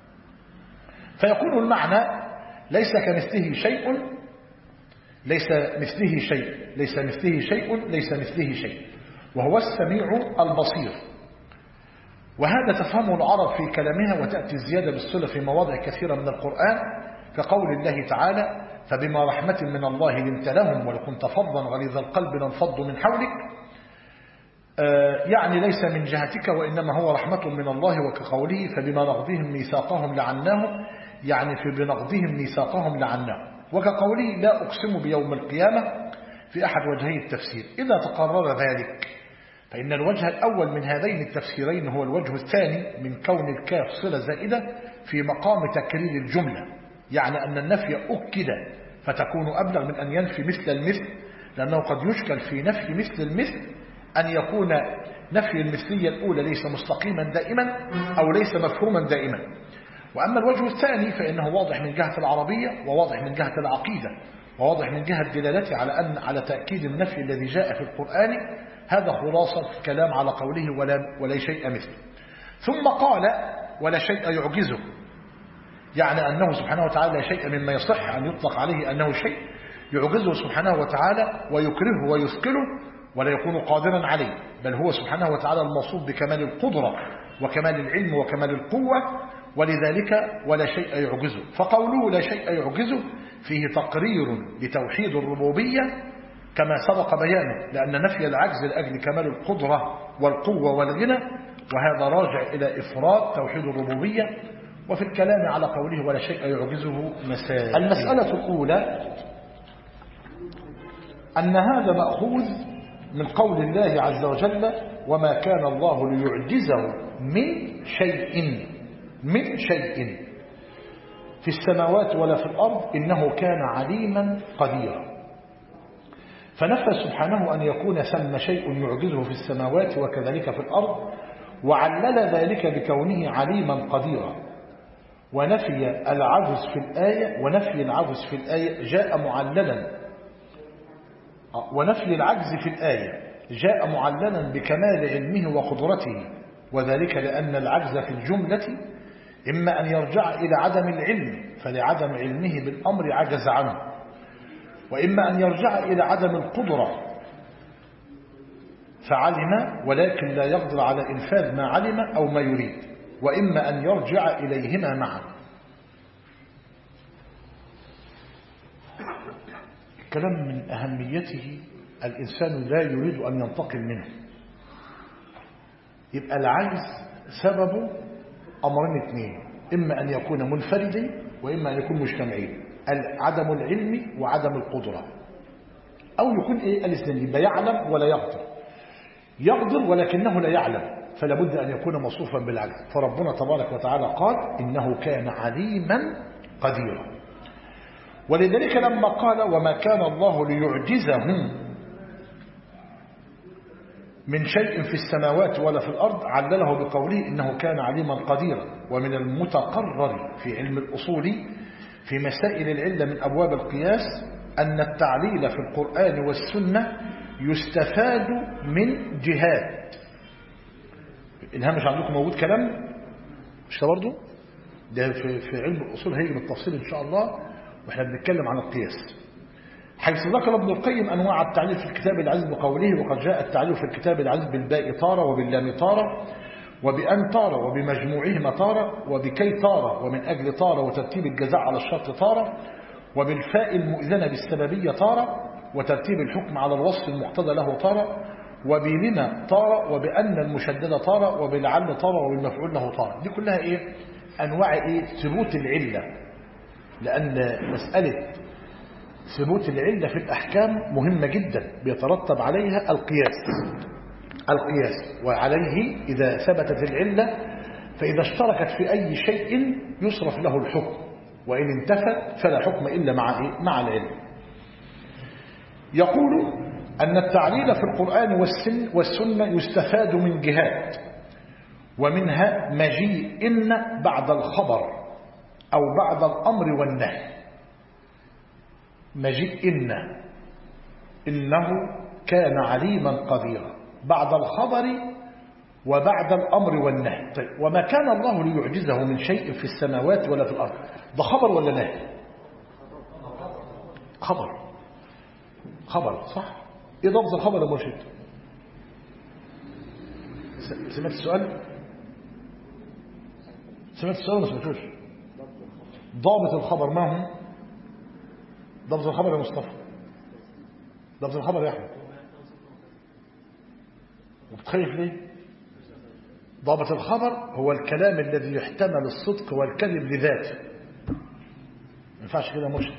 فيكون المعنى ليس كمثله شيء، ليس مثله شيء، ليس مثله شيء، ليس مثله شيء، وهو السميع البصير. وهذا تفهمه العرب في كلامها، وتأتي الزيادة بالصلة في مواضع كثيرة من القرآن، كقول الله تعالى فبما رحمة من الله لنت لهم ولو كنت فظا غليظ القلب لانفضوا من حولك. يعني ليس من جهتك وإنما هو رحمة من الله. وكقوله فبما نقضهم ميثاقهم لعناهم، يعني في بنقضهم ميثاقهم لعناهم. وكقوله لا أقسم بيوم القيامة في أحد وجهي التفسير. إذا تقرر ذلك فإن الوجه الأول من هذين التفسيرين هو الوجه الثاني من كون الكاف صلة زائدة في مقام تكرير الجملة، يعني أن النفي أكد فتكون أبلغ من أن ينفي مثل المثل، لأنه قد يشكل في نفي مثل المثل أن يكون نفي المثلية الأولى ليس مستقيما دائما أو ليس مفهوما دائما. وأما الوجه الثاني فإنه واضح من جهة العربية، وواضح من جهة العقيدة، وواضح من جهة دلالته على تأكيد النفي الذي جاء في القرآن. هذا خلاصة الكلام على قوله ولا شيء مثله. ثم قال ولا شيء يعجزه، يعني أنه سبحانه وتعالى لا شيء مما يصح أن يطلق عليه أنه شيء يعجزه سبحانه وتعالى ويكرهه ويثقله ولا يكون قادرا عليه، بل هو سبحانه وتعالى الموصوف بكمال القدرة وكمال العلم وكمال القوة، ولذلك ولا شيء يعجزه. فقوله لا شيء يعجزه فيه تقرير لتوحيد الربوبية كما سبق بيانه، لأن نفي العجز لأجل كمال القدرة والقوة والغنى، وهذا راجع إلى إفراد توحيد الربوبية. وفي الكلام على قوله ولا شيء يعجزه مسائل. المسألة الأولى أن هذا مأخوذ من قول الله عز وجل وما كان الله ليعجزه من شيء في السماوات ولا في الأرض إنه كان عليما قديرا. فنفى سبحانه أن يكون ثم شيء يعجزه في السماوات وكذلك في الأرض، وعلل ذلك بكونه عليما قديرا. ونفي العجز في الآية جاء معللا، ونفي العجز في الآية جاء معللا بكمال علمه وقدرته، وذلك لأن العجز في الجملة إما أن يرجع إلى عدم العلم فلعدم علمه بالأمر عجز عنه، وإما أن يرجع إلى عدم القدرة فعلم ولكن لا يقدر على إنفاذ ما علم أو ما يريد، وإما أن يرجع إليهما معا. كلام من أهميته الإنسان لا يريد أن ينتقل منه. يبقى العجز سببه أمرين اثنين، إما أن يكون منفردا وإما أن يكون مجتمعين، عدم العلم وعدم القدرة، أو يكون الاثنين، يبقى يعلم ولا يقدر ولكنه لا يعلم، فلا بد أن يكون موصوفا بالعجز. فربنا تبارك وتعالى قال إنه كان عليما قديرا. ولذلك لما قال وما كان الله ليعجزه من شيء في السماوات ولا في الأرض علله بقوله إنه كان عليما قديرا. ومن المتقرر في علم الأصول في مسائل العلة من أبواب القياس أن التعليل في القرآن والسنة يستفاد من جهات. الهامش عندكم موجود كلام مش ده برضه؟ ده في علم الأصول هيجي بالتفصيل إن شاء الله وإحنا بنتكلم عن القياس، حيث ذكر ابن القيم أنواع التعليل في الكتاب العزيز بقوله وقد جاء التعليل في الكتاب العزيز بالباء تارة وباللام تارة وبأن تارة وبمجموعهما تارة وبكي تارة ومن أجل تارة وترتيب الجزاء على الشرط تارة وبالفاء المؤذنة بالسببية تارة وترتيب الحكم على الوصف المقتضى له تارة وبلما تارة وبأن المشددة تارة وبلعل تارة وبالمفعول له تارة. دي كلها أنواع ثبوت العلة، لأن مسألة ثبوت العلة في الأحكام مهمة جدا بيترتب عليها القياس، وعليه إذا ثبتت العلة فإذا اشتركت في أي شيء يصرف له الحكم، وإن انتفت فلا حكم إلا مع العلم. يقول أن التعليل في القرآن والسنة يستفاد من جهات، ومنها مجيء إن بعد الخبر أو بعد الأمر والنهي. مجيء إنه كان عليما قديرا بعد الخبر وبعد الأمر والنهي. طيب وما كان الله ليعجزه من شيء في السماوات ولا في الأرض، ده خبر ولا نهي؟ خبر صح؟ ايه ضبط الخبر يا مرشد؟ سمعت السؤال ولا سمعتوش؟ ضابط الخبر ما هو؟ ضبط الخبر يا مصطفى، ضبط الخبر يا احمد، وبتخيف ليه؟ ضابط الخبر هو الكلام الذي يحتمل الصدق والكذب لذاته. ما ينفعش كده مرشد.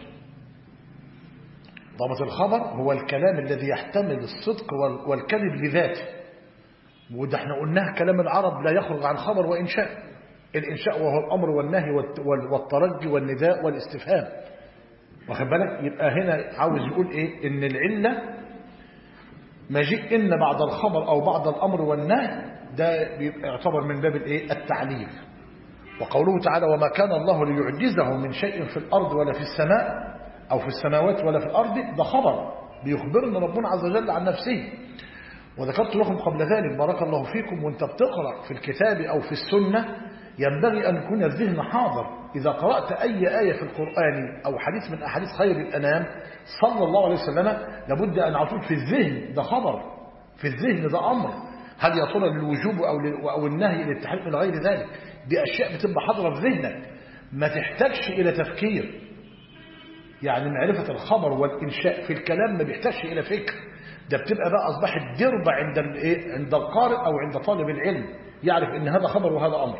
ضابط الخبر هو الكلام الذي يحتمل الصدق والكذب لذاته، وده احنا قلناه كلام العرب لا يخرج عن خبر وإنشاء. الإنشاء وهو الأمر والنهي والترجي والنداء والاستفهام، واخد بالك؟ يبقى هنا عاوز يقول ايه؟ ان العلة مجيء ان بعد الخبر او بعد الامر والنهي ده بيبقى يعتبر من باب الايه؟ التعليل. وقوله تعالى وما كان الله ليعجزه من شيء في الارض ولا في السماء او في السماوات ولا في الارض، ده خبر بيخبرنا ربنا عز وجل عن نفسه. وذكرت لكم قبل ذلك بارك الله فيكم، وانت بتقرأ في الكتاب او في السنة ينبغي ان يكون الذهن حاضر. اذا قرأت اي آية في القرآن او حديث من احاديث خير الانام صلى الله عليه وسلم لابد ان على طول في الذهن ده خبر، في الذهن ده امر، هل يا ترى للوجوب او النهي للتحريم الى غير ذلك. دي اشياء بتبقى حاضره في ذهنك ما تحتاجش الى تفكير. يعني معرفة الخبر والإنشاء في الكلام ما بيحتاجش إلى فكر، ده بتبقى بقى أصبحت دربة عند القارئ أو عند طالب العلم، يعرف إن هذا خبر وهذا أمر.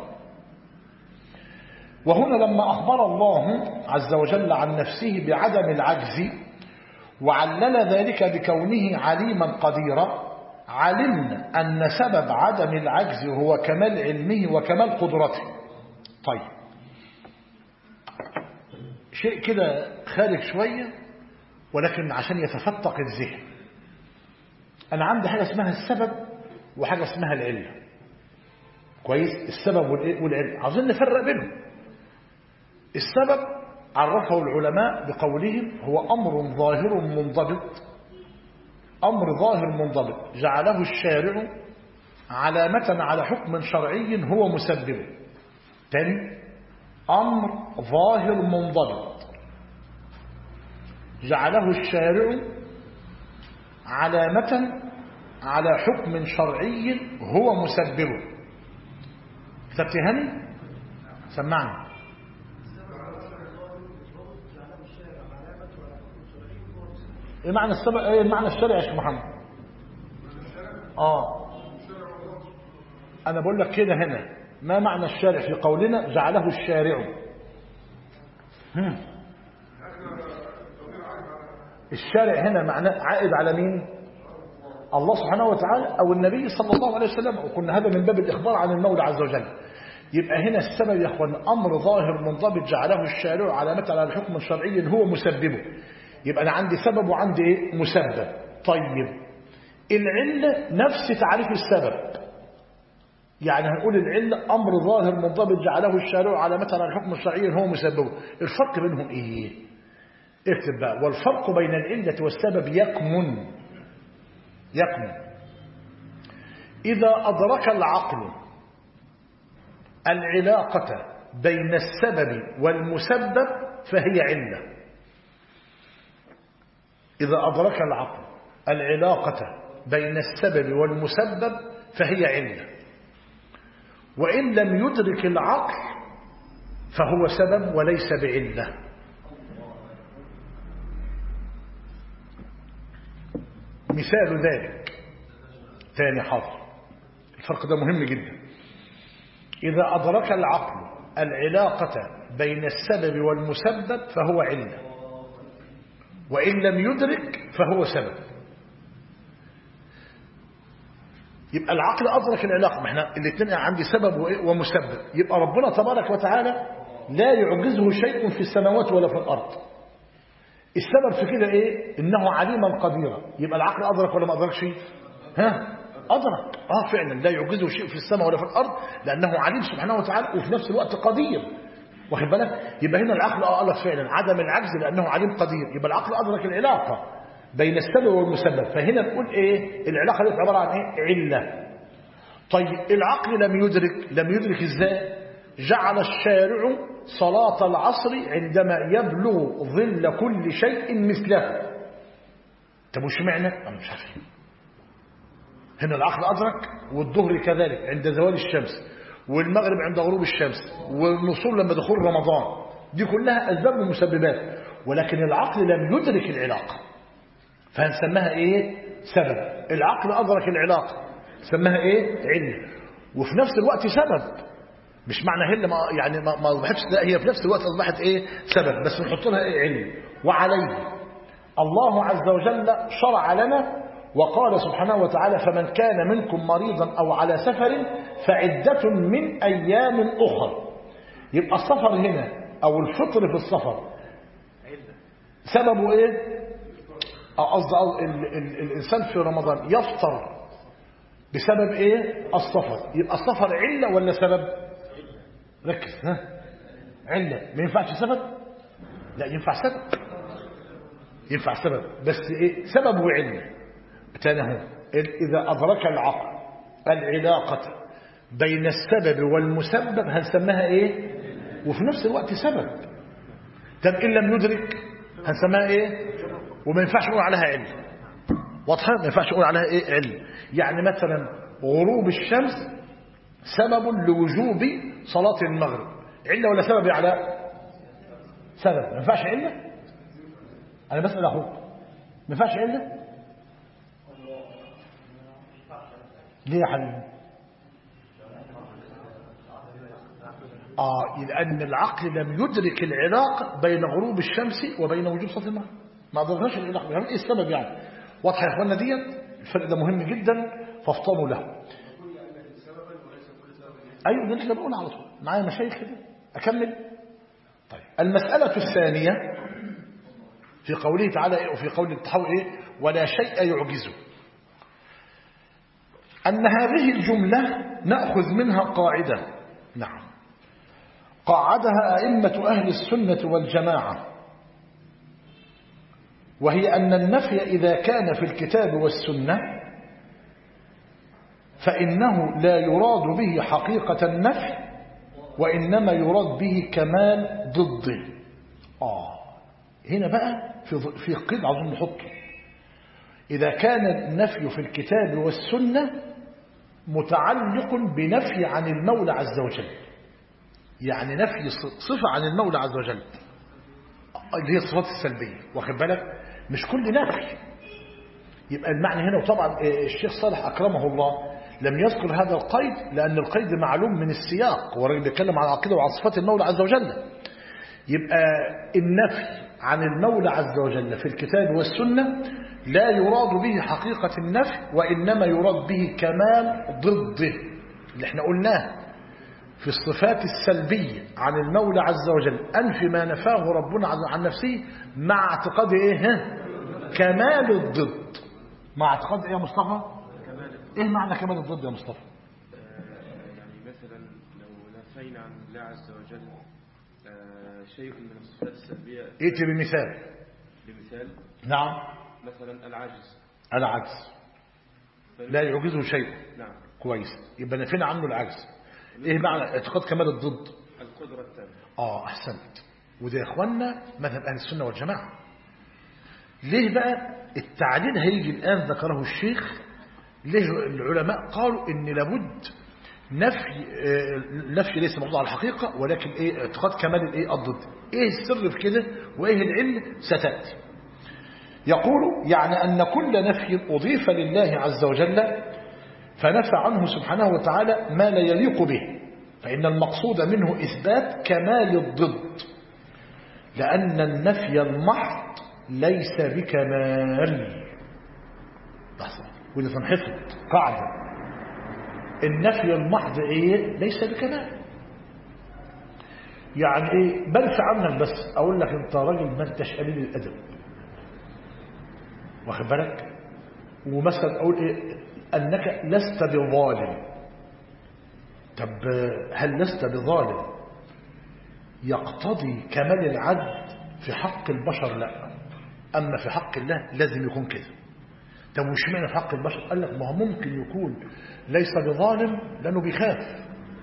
وهنا لما أخبر الله عز وجل عن نفسه بعدم العجز وعلل ذلك بكونه عليما قديرا، علمنا أن سبب عدم العجز هو كمال علمه وكمال قدرته. طيب شيء كده خارج شوية ولكن عشان يتفتق الذهن. أنا عندي حاجة اسمها السبب وحاجة اسمها العلة. كويس؟ السبب والعلة عاوزين نفرق بينهم. السبب عرفه العلماء بقولهم هو أمر ظاهر منضبط، أمر ظاهر منضبط جعله الشارع علامة على حكم شرعي هو مسببه. تاني، أمر ظاهر منضبط جعله الشارع علامة على حكم شرعي هو مسببه. كتبت هني؟ سمعني. ايه معنى السبب؟ ايه معنى الشرع يا شيخ محمد؟ انا بقول لك كده هنا ما معنى الشارع في قولنا جعله الشارع؟ الشارع هنا معناه عائد على مين؟ الله سبحانه وتعالى او النبي صلى الله عليه وسلم، وقلنا هذا من باب الاخبار عن المولى عز وجل. يبقى هنا السبب يا اخوان امر ظاهر منضبط جعله الشارع علامة على الحكم الشرعي هو مسببه. يبقى انا عندي سبب وعندي ايه؟ مسبب. طيب العلة نفس تعريف السبب، يعني هنقول العلة أمر ظاهر منضبط جعله الشارع علامة على الحكم الشرعي هو مسببه. الفرق بينهم إيه؟ اكتب بقى. والفرق بين العلة والسبب يكمن إذا أدرك العقل العلاقة بين السبب والمسبب فهي علة. إذا أدرك العقل العلاقة بين السبب والمسبب فهي علة، وإن لم يدرك العقل فهو سبب وليس بعلة. مثال ذلك ثاني حاضر، الفرق ده مهم جدا. إذا أدرك العقل العلاقة بين السبب والمسبب فهو علة، وإن لم يدرك فهو سبب. يبقى العقل أدرك العلاقة، ما احنا الاثنين عندي سبب ومسبب. يبقى ربنا تبارك وتعالى لا يعجزه شيء في السماوات ولا في الأرض. السبب في كده ايه؟ انه عليما قديرا. يبقى العقل أدرك ولا ما أدركش؟ أدرك. فعلا لا يعجزه شيء في السماء ولا في الأرض لأنه عليم سبحانه وتعالى وفي نفس الوقت قدير. واخد بالك؟ يبقى هنا العقل قال لك فعلا عدم العجز لأنه عليم قدير. يبقى العقل أدرك العلاقة بين السبب والمسبب. فهنا نقول ايه؟ العلاقة دي عبارة عن ايه؟ علة. طيب العقل لم يدرك ازاي؟ جعل الشارع صلاة العصر عندما يبلغ ظل كل شيء مثله. طب وش معنى؟ انا مش عارف. هنا العقل أدرك، والظهر كذلك عند زوال الشمس، والمغرب عند غروب الشمس، والنصول لما دخول رمضان. دي كلها أسباب ومسببات، ولكن العقل لم يدرك العلاقة فهنسميها ايه؟ سبب. العقل أدرك العلاقة سماها ايه؟ علة. وفي نفس الوقت سبب. مش معنى هي ما أصبحتش، لا، هي في نفس الوقت أصبحت ايه؟ سبب، بس نحط لها ايه؟ علة. وعليه الله عز وجل شرع لنا وقال سبحانه وتعالى فمن كان منكم مريضا أو على سفر فعدة من أيام أخر. يبقى السفر هنا أو الفطر في السفر سببه ايه؟ قصدي الانسان في رمضان يفطر بسبب ايه؟ السفر. يبقى السفر عله ولا سبب؟ ركز. عله. ما ينفعش سبب؟ لا ينفع سبب، ينفع سبب، بس ايه؟ سبب وعله. تاني اهو، اذا ادرك العقل العلاقه بين السبب والمسبب هنسميها ايه؟ وفي نفس الوقت سبب. طب ان لم يدرك هنسميها ايه؟ وما ينفعش نقول عليها علة. واضحه؟ ما ينفعش نقول عليها ايه؟ علة. يعني مثلا غروب الشمس سبب لوجوب صلاة المغرب، علة ولا سبب يا علاء؟ سبب. ما ينفعش علة؟ انا بسأل اخوك، ما ينفعش علة؟ ليه يا حبيبي؟ لأن العقل لم يدرك العلاقة بين غروب الشمس وبين وجوب صلاة المغرب. ما أدركناش العلاقة. يعني إيه السبب يعني؟ واضحة يا إخواننا ديت؟ الفرق ده مهم جدا فافطنوا له. أيوة ده اللي بقول على طول. معايا مشايخ كده. أكمل؟ طيب المسألة الثانية في قوله تعالى إيه؟ وفي قول التحوي إيه؟ ولا شيء يعجزه. أن هذه الجملة نأخذ منها قاعدة. نعم. قاعدها أئمة أهل السنة والجماعة، وهي أن النفي إذا كان في الكتاب والسنة فإنه لا يراد به حقيقة النفي، وإنما يراد به كمال ضده. هنا بقى في قيد عظيم نحطه. إذا كان النفي في الكتاب والسنة متعلق بنفي عن المولى عز وجل، يعني نفي صفة عن المولى عز وجل اللي هي الصفات السلبية، واخد بالك؟ مش كل نفي. يبقى المعنى هنا، وطبعا الشيخ صالح أكرمه الله لم يذكر هذا القيد لأن القيد معلوم من السياق، والراجل بيتكلم عن العقيدة وعن صفات المولى عز وجل. يبقى النفي عن المولى عز وجل في الكتاب والسنة لا يراد به حقيقة النفي، وإنما يراد به كمال ضده اللي احنا قلناه في الصفات السلبية عن المولى عز وجل. أنفي ما نفاه ربنا عن نفسه مع اعتقاد إيه؟ كمال الضد. مع اعتقاد إيه يا مصطفى؟ إيه معنى كمال الضد يا مصطفى؟ يعني مثلا لو نفينا عن الله عز وجل شيء من الصفات السلبية. ائتي بمثال. بمثال؟ نعم. مثلا العجز. العجز لا يعجزه شيء. نعم. كويس. يبقى نفينا عنه العجز. ايه معنى اعتقاد كمال الضد؟ القدرة التامة. احسنت. وده يا اخوانا مذهب اهل السنه والجماعه. ليه بقى التعليل هيجي الان ذكره الشيخ؟ ليه العلماء قالوا ان لابد نفي ليس موضوع على الحقيقه، ولكن ايه؟ اعتقاد كمال الايه؟ الضد. ايه السر في كده وايه العلم؟ ستاتي. يقول يعني ان كل نفي اضيف لله عز وجل فنفى عنه سبحانه وتعالى ما لا يليق به، فإن المقصود منه إثبات كمال الضد، لأن النفي المحض ليس بكمال. لحظة وإذا تنحفظ قاعدة، النفي المحض إيه؟ ليس بكمال. يعني إيه؟ بنفي عنك بس أقول لك أنت راجل ما انتش قليل الأدب، واخد بالك؟ ومثلا أقول إيه؟ أنك لست بظالم. طب هل لست بظالم يقتضي كمال العدل في حق البشر؟ لا. أما في حق الله لازم يكون كده. طب وش معنى في حق البشر؟ قال لك ما هو ممكن يكون ليس بظالم لأنه بيخاف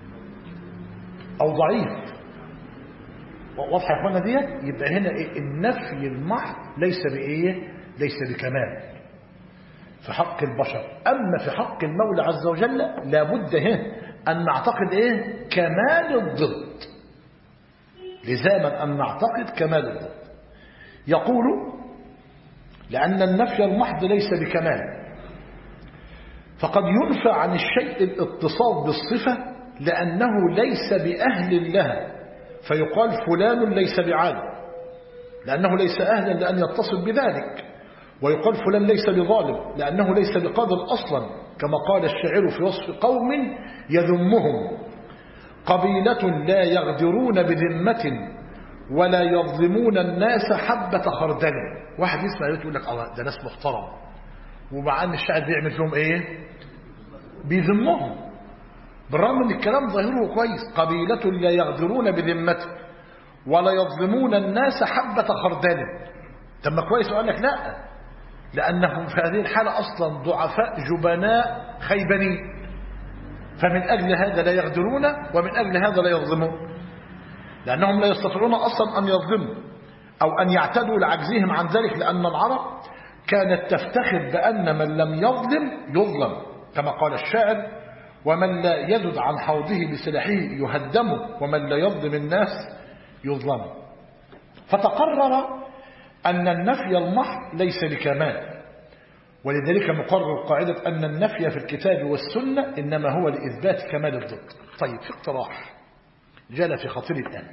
أو ضعيف. واضحة يا اخوانا ديت؟ يبقى هنا إيه؟ النفي المحض ليس بإيه؟ ليس بكمال في حق البشر. أما في حق المولى عز وجل لابد أن نعتقد إيه؟ كمال الضد. لزاما أن نعتقد كمال الضد. يقول لأن النفي المحض ليس بكمال، فقد ينفى عن الشيء الاتصاف بالصفة لأنه ليس بأهل لها، فيقال فلان ليس بعالم لأنه ليس أهلا لأن يتصف بذلك، ويقال فلان ليس بظالم لأنه ليس بقادر أصلا، كما قال الشاعر في وصف قوم يذمهم: قبيلة لا يغدرون بذمة ولا يظلمون الناس حبة خردل. واحد يسمع يقول لك الله ده ناس محترم، ومع ان الشاعر بيعمل فيهم ايه؟ بيذمهم، بالرغم ان الكلام ظاهره كويس. قبيلة لا يغدرون بذمته ولا يظلمون الناس حبة خردل. طب ما كويس. وقال لك لا، لأنهم في هذه الحالة أصلا ضعفاء جبناء خيبانين، فمن أجل هذا لا يغدرون ومن أجل هذا لا يظلمون، لأنهم لا يستطيعون أصلا أن يظلموا أو أن يعتدوا لعجزهم عن ذلك، لأن العرب كانت تفتخر بأن من لم يظلم كما قال الشاعر: ومن لا يدد عن حوضه بسلاحه يهدم ومن لا يظلم الناس يظلم. فتقرر أن النفي المحض ليس بكمال، ولذلك مقرر قاعدة أن النفي في الكتاب والسنة إنما هو لإثبات كمال الضد. طيب، في اقتراح جاء في خاطري الآن،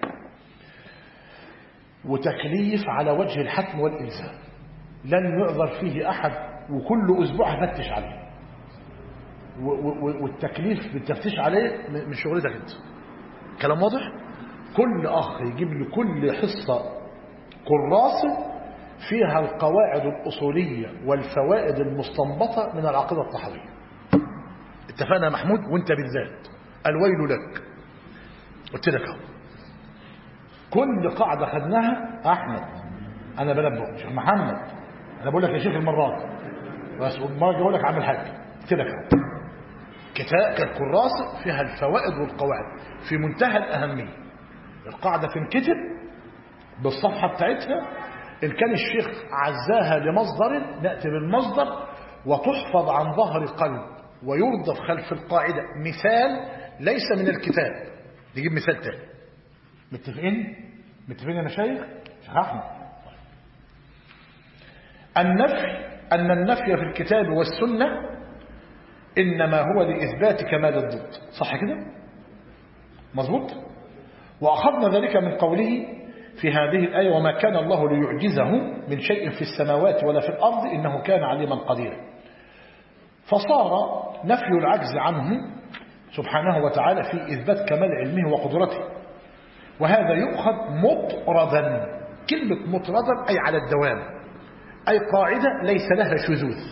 وتكليف على وجه الحتم والإلزام، لن يعذر فيه أحد، وكل أسبوع هفتش عليه، والتكليف بالتفتيش عليه من شغلتك انت. كلام واضح؟ كل أخ يجيب لي كل حصة كراسة فيها القواعد الأصولية والفوائد المستنبطة من العقيدة الطحاوية. اتفقنا يا محمود؟ وانت بالذات الويل لك. قلت لك اهو كل قاعدة خدناها أحمد، أنا بنبه شيخ محمد، أنا بقول لك يا شيخ المرة بس المرة دي بقول لك عامل حاجة. قلت لك اهو كتاب الكراسة فيها الفوائد والقواعد في منتهى الأهمية. القاعدة تنكتب بالصفحة بتاعتها، إن كان الشيخ عزاها لمصدر نأتي بالمصدر، وتحفظ عن ظهر قلب، ويرضف خلف القاعدة مثال ليس من الكتاب. نجيب مثال تاني. متفقين؟ متفقين يا مشايخ؟ شيخ أحمد، أن النفي في الكتاب والسنة إنما هو لإثبات كمال الضد. صح كده؟ مظبوط؟ وأخذنا ذلك من قوله في هذه الآية: وما كان الله ليعجزه من شيء في السماوات ولا في الأرض إنه كان عليما قديرا. فصار نفي العجز عنه سبحانه وتعالى في إثبات كمال علمه وقدرته، وهذا يؤخذ مطردا. كلمة مطردا أي على الدوام، أي قاعدة ليس لها شذوذ.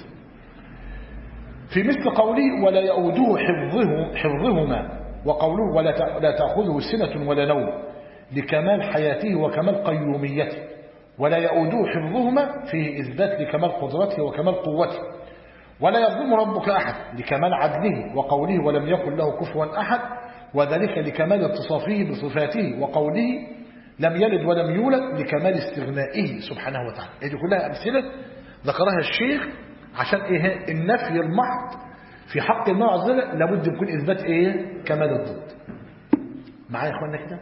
في مثل قوله: ولا يؤوده حفظهما، وقوله: لا تأخذه سنة ولا نوم، لكمال حياته وكمال قيوميته. ولا يؤوده حفظهما فيه إثبات لكمال قدرته وكمال قوته. ولا يظلم ربك أحد لكمال عدله، وقوله: ولم يكن له كفوا أحد، وذلك لكمال اتصافه بصفاته، وقوله: لم يلد ولم يولد، لكمال استغنائه سبحانه وتعالى. هذه كلها أمثلة ذكرها الشيخ عشان إيه؟ النفي المحض في حق الله عز وجل لابد يكون إثبات إيه؟ كمال الضد. معايا يا إخواننا كده؟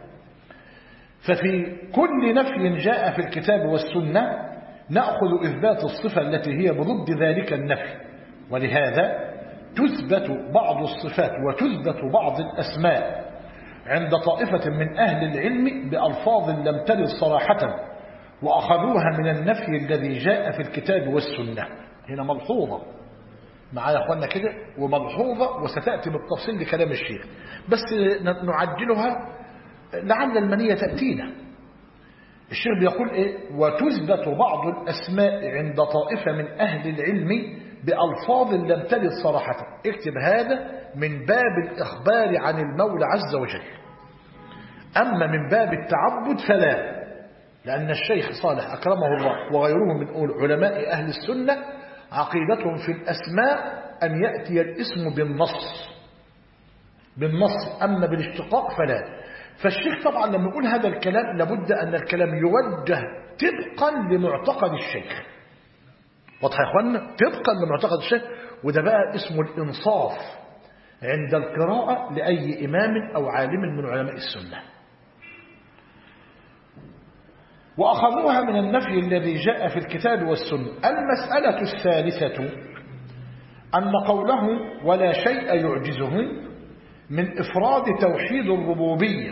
ففي كل نفي جاء في الكتاب والسنة نأخذ إثبات الصفة التي هي بضد ذلك النفي، ولهذا تثبت بعض الصفات وتثبت بعض الأسماء عند طائفة من أهل العلم بألفاظ لم ترد صراحة، وأخذوها من النفي الذي جاء في الكتاب والسنة. هنا ملحوظة معايا يا أخوانا كده، وملحوظة وستأتي بالتفصيل لكلام الشيخ، بس نعجلها لعل المنية تأتينا. الشيخ بيقول إيه؟ وتثبت بعض الأسماء عند طائفة من أهل العلم بألفاظ لم ترد صراحة. اكتب هذا من باب الإخبار عن المولى عز وجل. أما من باب التعبد فلا، لأن الشيخ صالح أكرمه الله وغيره من علماء أهل السنة عقيدتهم في الأسماء أن يأتي الاسم بالنص، أما بالاشتقاق فلا. فالشيخ طبعا لما يقول هذا الكلام لابد أن الكلام يوجه طبقا لمعتقد الشيخ. واضح يا اخوانا؟ طبقا لمعتقد الشيخ، وده بقى اسمه الإنصاف عند القراءة لأي إمام أو عالم من علماء السنة. وأخذوها من النفي الذي جاء في الكتاب والسنة. المسألة الثالثة أن قوله ولا شيء يعجزه من إفراد توحيد الربوبية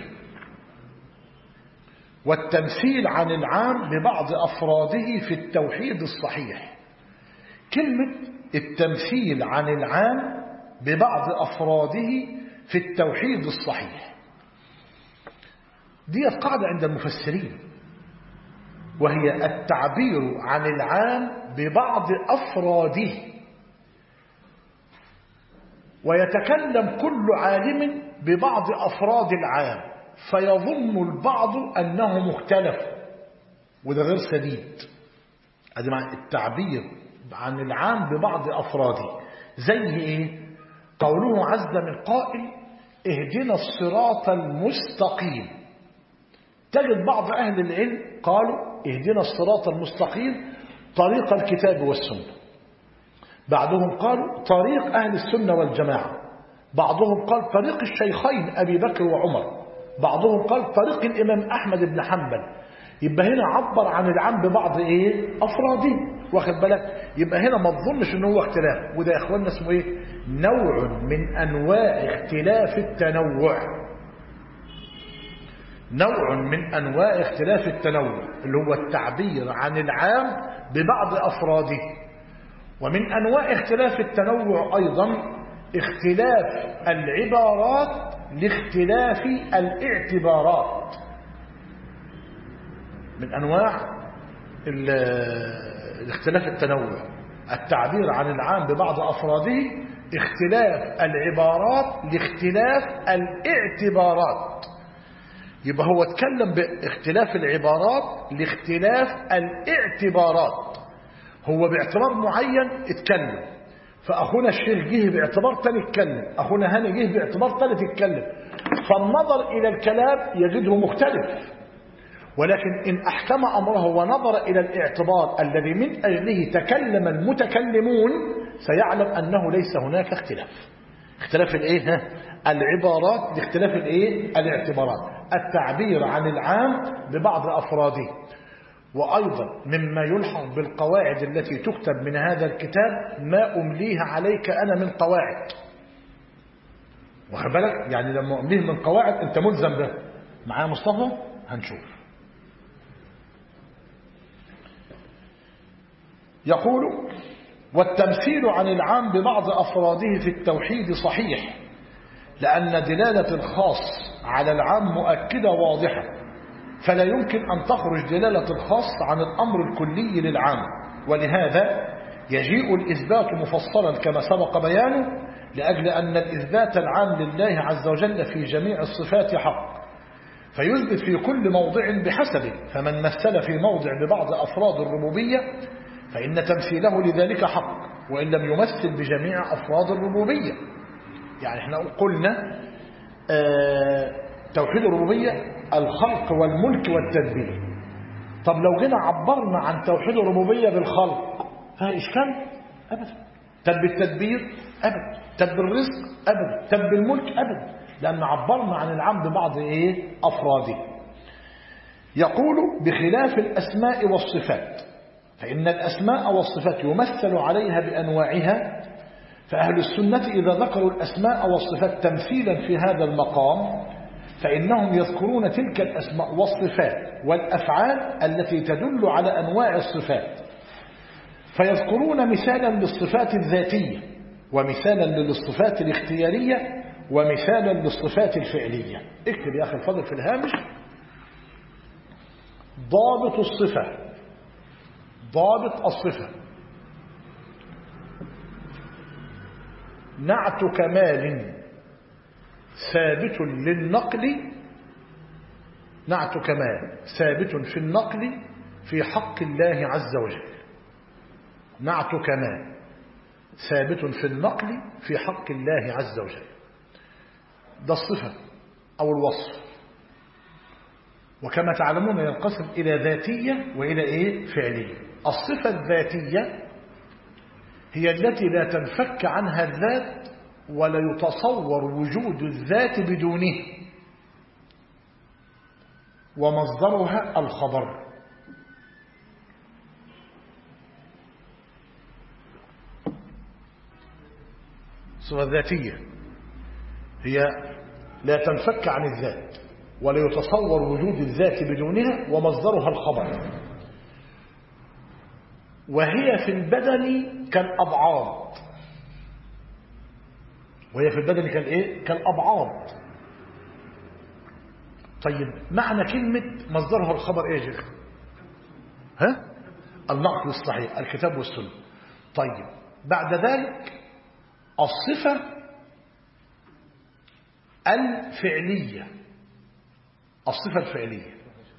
والتمثيل عن العام ببعض أفراده في التوحيد الصحيح. كلمة التمثيل عن العام ببعض أفراده في التوحيد الصحيح دي قاعدة عند المفسرين. وهي التعبير عن العام ببعض أفراده. ويتكلم كل عالم ببعض أفراد العام فيظن البعض أنه مختلف، وده غير سديد. هذا معنى التعبير عن العام ببعض أفراده. زي إيه؟ قوله عز من قائل اهدنا الصراط المستقيم. تجد بعض أهل العلم قالوا اهدنا الصراط المستقيم طريق الكتاب والسنة، بعضهم قالوا طريق أهل السنة والجماعة، بعضهم قال طريق الشيخين أبي بكر وعمر، بعضهم قال طريق الإمام أحمد بن حنبل. يبقى هنا عبر عن العام ببعض إيه؟ أفراده، واخد بالك؟ يبقى هنا ما تظنش إن هو اختلاف، وده يا إخواننا اسمه إيه؟ نوع من أنواع اختلاف التنوع. نوع من أنواع اختلاف التنوع اللي هو التعبير عن العام ببعض أفراده. ومن أنواع اختلاف التنوع أيضا اختلاف العبارات لاختلاف الاعتبارات. من أنواع الاختلاف التنوع التعبير عن العام ببعض أفراده، اختلاف العبارات لاختلاف الاعتبارات. يبقى هو اتكلم باختلاف العبارات لاختلاف الاعتبارات. هو باعتبار معين اتكلم، فأخونا الشيخ جه باعتبار تاني اتكلم، أخونا هاني جه باعتبار ثالث اتكلم، فالنظر إلى الكلام يجده مختلف. ولكن إن أحكم أمره ونظر إلى الاعتبار الذي من أجله تكلم المتكلمون سيعلم أنه ليس هناك اختلاف. اختلاف الايه؟ العبارات لاختلاف الايه؟ الاعتبارات. التعبير عن العام ببعض أفراده. وأيضا مما يلحق بالقواعد التي تكتب من هذا الكتاب ما أمليها عليك أنا من قواعد، واخد بالك؟ يعني لما أمليه من قواعد أنت ملزم به. معايا مصطفى؟ هنشوف. يقول والتمثيل عن العام ببعض أفراده في التوحيد صحيح، لأن دلالة الخاص على العام مؤكدة واضحة، فلا يمكن أن تخرج دلالة الخاص عن الأمر الكلي للعام. ولهذا يجيء الإثبات مفصلا كما سبق بيانه، لأجل أن الإثبات العام لله عز وجل في جميع الصفات حق، فيثبت في كل موضع بحسبه. فمن مثل في موضع ببعض أفراد الربوبية فإن تمثيله لذلك حق، وإن لم يمثل بجميع أفراد الربوبية. يعني احنا قلنا توحيد الربوبية الخلق والملك والتدبير. طب لو جينا عبرنا عن توحيد الربوبية بالخلق فيها إشكال؟ أبدا. طب بالتدبير؟ أبدا. طب بالرزق؟ أبدا. طب بالملك؟ أبدا. لأن عبرنا عن العام ببعض إيه؟ أفراده. يقول بخلاف الأسماء والصفات، فإن الأسماء والصفات يمثل عليها بأنواعها. فأهل السنة إذا ذكروا الأسماء والصفات تمثيلا في هذا المقام فإنهم يذكرون تلك الأسماء والصفات والأفعال التي تدل على أنواع الصفات، فيذكرون مثالا للصفات الذاتية، ومثالا للصفات الاختيارية، ومثالا للصفات الفعلية. اكتب يا أخي الفضل في الهامش ضابط الصفة. ضابط الصفة نعت كمال ثابت للنقل، نعت كمال ثابت في النقل في حق الله عز وجل. نعت كمال ثابت في النقل في حق الله عز وجل. ده الصفة أو الوصف. وكما تعلمون ينقسم إلى ذاتية وإلى إيه؟ فعلية. الصفة الذاتية هي التي لا تنفك عنها الذات ولا يتصور وجود الذات بدونه، ومصدرها الخبر. الصفة الذاتية هي لا تنفك عن الذات ولا يتصور وجود الذات بدونها، ومصدرها الخبر. وهي في البدن كالأبعاد. وهي في البدن كالإيه؟ كالأبعاد. طيب معنى كلمة مصدرها الخبر إيه يا شيخ؟ النقل الصحيح الكتاب والسنة. طيب بعد ذلك الصفة الفعلية. الصفة الفعلية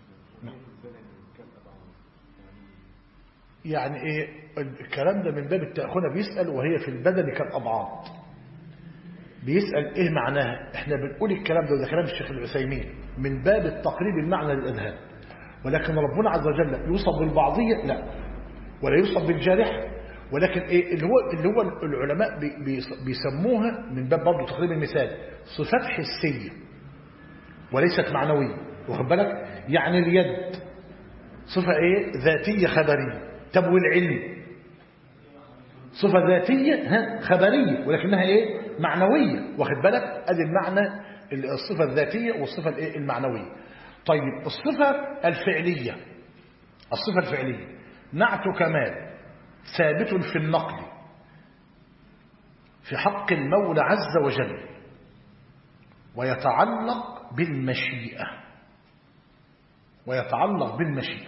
يعني ايه الكلام ده؟ من باب التأخذ بيسأل وهي في البدن كالأبعاد. بيسأل ايه معناها. احنا بنقول الكلام ده كلام الشيخ العثيمين من باب التقريب المعنى للأذهان، ولكن ربنا عز وجل يوصف بالبعضية لا، ولا يوصف بالجارح، ولكن ايه اللي هو العلماء بيسموها من باب برضه تقريب المثال صفات حسية وليست معنوية. واخد بالك؟ يعني اليد صفة ايه؟ ذاتية خبرية. طب والعلم صفة ذاتية خبرية ولكنها ايه؟ معنوية. واخد بالك؟ ادي المعنى الصفة الذاتية والصفة الايه؟ المعنوية. طيب الصفة الفعلية. الصفة الفعلية نعت كمال ثابت في النقل في حق المولى عز وجل، ويتعلق بالمشيئة. ويتعلق بالمشيئة.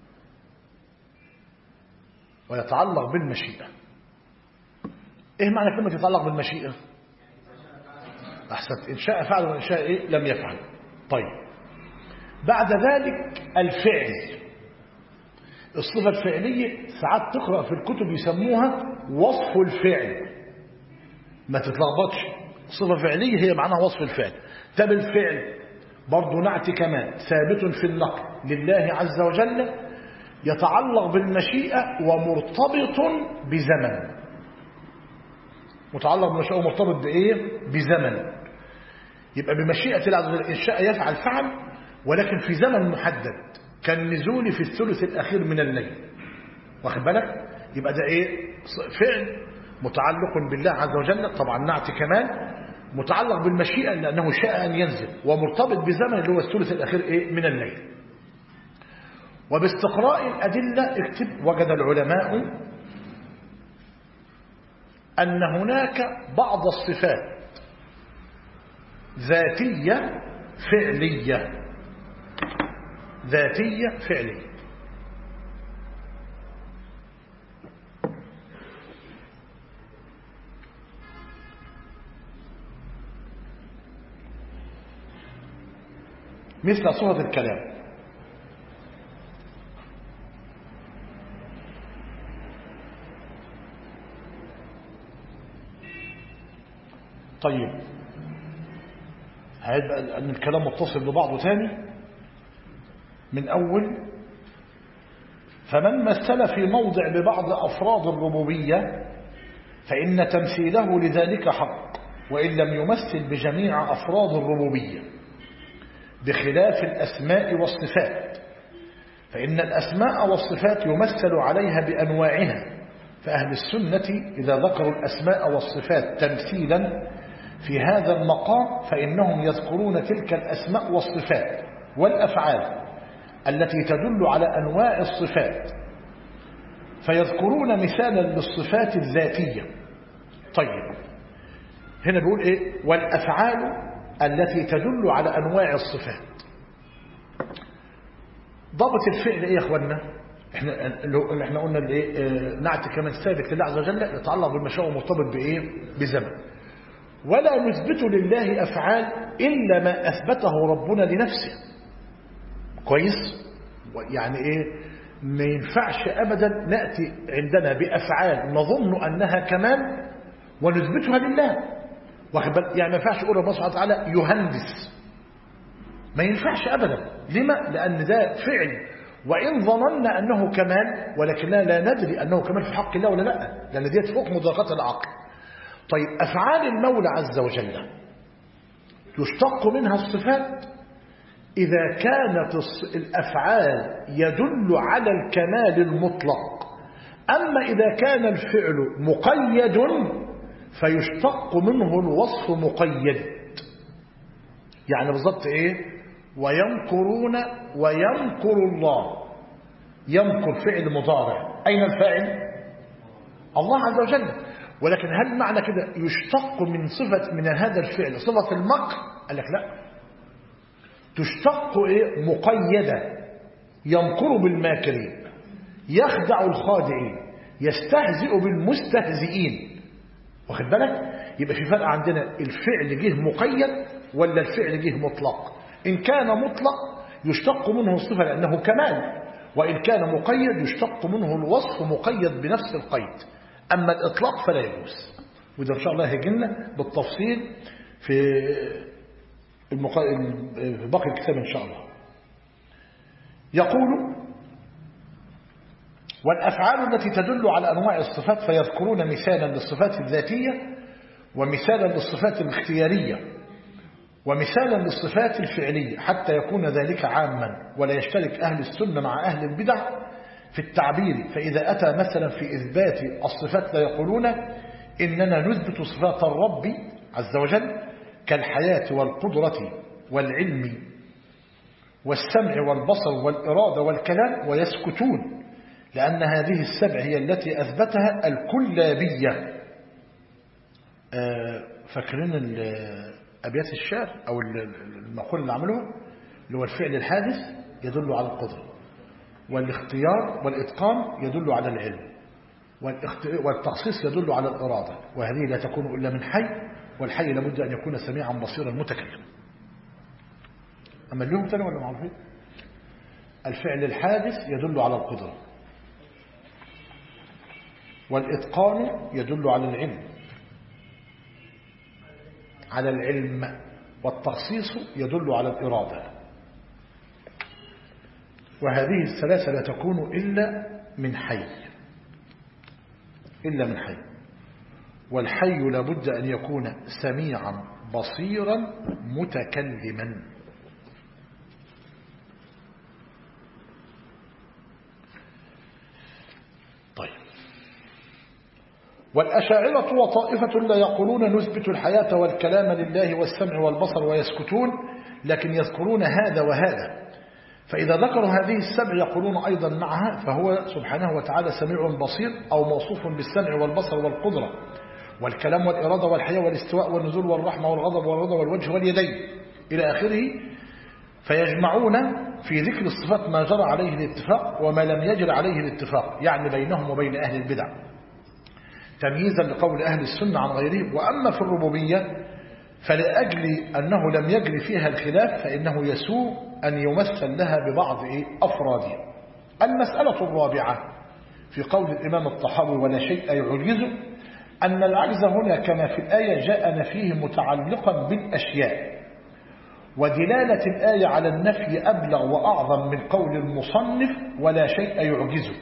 ويتعلق بالمشيئة. ايه معنى كلمة يتعلق بالمشيئة؟ احسنت. ان شاء فعل وان شاء ايه؟ لم يفعل. طيب بعد ذلك الفعل. الصفة الفعلية ساعات تقرأ في الكتب يسموها وصف الفعل. ما تتلخبطش، صفة فعلية هي معناها وصف الفعل. طب الفعل برضه نعت كمان ثابت في النقل لله عز وجل، يتعلق بالمشيئة ومرتبط بزمن. متعلق بالمشيئة ومرتبط بإيه؟ بزمن. يبقى بمشيئة الله عز وجل إن شاء يفعل فعل، ولكن في زمن محدد كالنزول في الثلث الأخير من الليل. واخد بالك؟ يبقى ده إيه؟ فعل متعلق بالله عز وجل، طبعا نعت كمان متعلق بالمشيئة لأنه شاء أن ينزل، ومرتبط بزمن اللي هو الثلث الأخير إيه؟ من الليل. وباستقراء الأدلة اكتب وجد العلماء أن هناك بعض الصفات ذاتية فعلية. ذاتية فعلية. مثل صورة الكلام. طيب هيبقى أن الكلام متصل ببعضه ثاني من أول. فمن مثل في موضع ببعض أفراد الربوبية فإن تمثيله لذلك حق، وإن لم يمثل بجميع أفراد الربوبية، بخلاف الأسماء والصفات، فإن الأسماء والصفات يمثل عليها بأنواعها. فأهل السنة إذا ذكروا الأسماء والصفات تمثيلا في هذا المقام فإنهم يذكرون تلك الأسماء والصفات والأفعال التي تدل على أنواع الصفات، فيذكرون مثالا للصفات الذاتية. طيب هنا بيقول إيه؟ والأفعال التي تدل على أنواع الصفات. ضابط الفعل إيه يا أخوانا؟ احنا قلنا الايه؟ نعت كمان ثابت لله عز وجل يتعلق بالمشاء ومرتبط بايه؟ بزمن. ولا نثبت لله افعال الا ما اثبته ربنا لنفسه. كويس؟ يعني ايه؟ ما ينفعش ابدا ناتي عندنا بافعال نظن انها كمال ونثبتها لله. واخد بالك؟ يعني ما ينفعش يقول ربنا سبحانه وتعالى يهندس، ما ينفعش ابدا. لما؟ لان ده فعل، وإن ظننا أنه كمال ولكننا لا ندري أنه كمال في حق الله ولا لا، لأن دي فوق مدركات العقل. طيب أفعال المولى عز وجل يشتق منها الصفات إذا كانت الأفعال يدل على الكمال المطلق. أما إذا كان الفعل مقيد فيشتق منه الوصف مقيد. يعني بالضبط إيه؟ ويمكرون ويمكر الله. يمكر فعل مضارع، أين الفاعل؟ الله عز وجل. ولكن هل معنى كده يشتق من صفة من هذا الفعل صفة المكر؟ قال لك لا، تشتق إيه؟ مقيدة. يمكر بالماكرين. يخدع الخادعين يستهزئ بالمستهزئين. واخد بالك؟ يبقى في فرق عندنا الفعل جه مقيد ولا الفعل جه مطلق. إن كان مطلق يشتق منه الصفة لأنه كمال، وإن كان مقيد يشتق منه الوصف مقيد بنفس القيد. أما الإطلاق فلا يجوز، وده إن شاء الله هيجينا بالتفصيل في باقي الكتاب إن شاء الله. يقول: والأفعال التي تدل على أنواع الصفات فيذكرون مثالا للصفات الذاتية، ومثالا للصفات الاختيارية، ومثالا للصفات الفعلية، حتى يكون ذلك عاما ولا يشترك أهل السنة مع أهل البدع في التعبير. فإذا أتى مثلا في إثبات الصفات لا يقولون إننا نثبت صفات الرب عز وجل كالحياة والقدرة والعلم والسمع والبصر والإرادة والكلام، ويسكتون لأن هذه السبع هي التي أثبتها الكلابية. فاكرين أبيات الشعر أو المقول اللي عمله، اللي هو الفعل الحادث يدل على القدرة، والاختيار والإتقان يدل على العلم، والتخصيص يدل على الإرادة، وهذه لا تكون إلا من حي، والحي لابد أن يكون سميعا بصيرا متكلم. أما اليوم تاني ولا معروفين؟ الفعل الحادث يدل على القدرة، والإتقان يدل على العلم، والتخصيص يدل على الإرادة، وهذه الثلاثة لا تكون إلا من حي، والحي لابد أن يكون سميعا بصيرا متكلما. طيب، والأشاعرة وطائفة لا يقولون نثبت الحياة والكلام لله والسمع والبصر ويسكتون، لكن يذكرون هذا وهذا. فإذا ذكروا هذه السبع يقولون أيضا معها فهو سبحانه وتعالى سميع بصير، أو موصوف بالسمع والبصر والقدرة والكلام والإرادة والحياة والاستواء والنزول والرحمة والغضب والرضا والوجه واليدين إلى آخره. فيجمعون في ذكر الصفات ما جرى عليه الاتفاق وما لم يجر عليه الاتفاق، يعني بينهم وبين أهل البدع، تمييزا لقول أهل السنة عن غيرهم. وأما في الربوبية فلأجل أنه لم يجري فيها الخلاف فإنه يسوء أن يمثل لها ببعض أفرادها. المسألة الرابعة في قول الإمام الطحاوي ولا شيء يعجزه، أن العجز هنا كما في الآية جاء نفيه متعلقا بالأشياء، ودلالة الآية على النفي أبلغ وأعظم من قول المصنف ولا شيء يعجزه،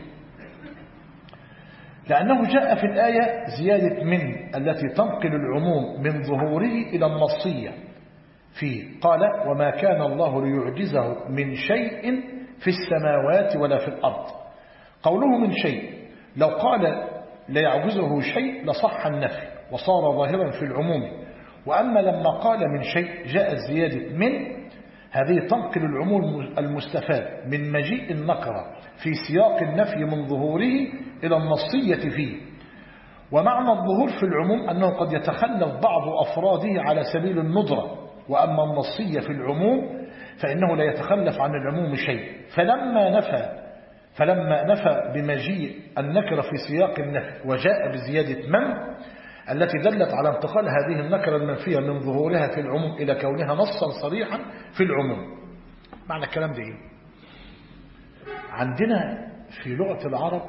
لأنه جاء في الآية زيادة من التي تنقل العموم من ظهوره إلى النصية فيه. قال: وما كان الله ليعجزه من شيء في السماوات ولا في الأرض. قوله من شيء، لو قال لا يعجزه شيء لصح النفي وصار ظاهرا في العموم. وأما لما قال من شيء جاء زيادة من، هذه تنقل العموم المستفاد من مجيء النكرة في سياق النفي من ظهوره إلى النصية فيه. ومعنى الظهور في العموم أنه قد يتخلف بعض أفراده على سبيل الندرة، وأما النصية في العموم فإنه لا يتخلف عن العموم شيء. فلما نفى بمجيء النكرة في سياق النفي وجاء بزيادة من التي دلت على انتقال هذه النكرة المنفية من ظهورها في العموم إلى كونها نصا صريحا في العموم. معنى الكلام ده إيه؟ عندنا في لغة العرب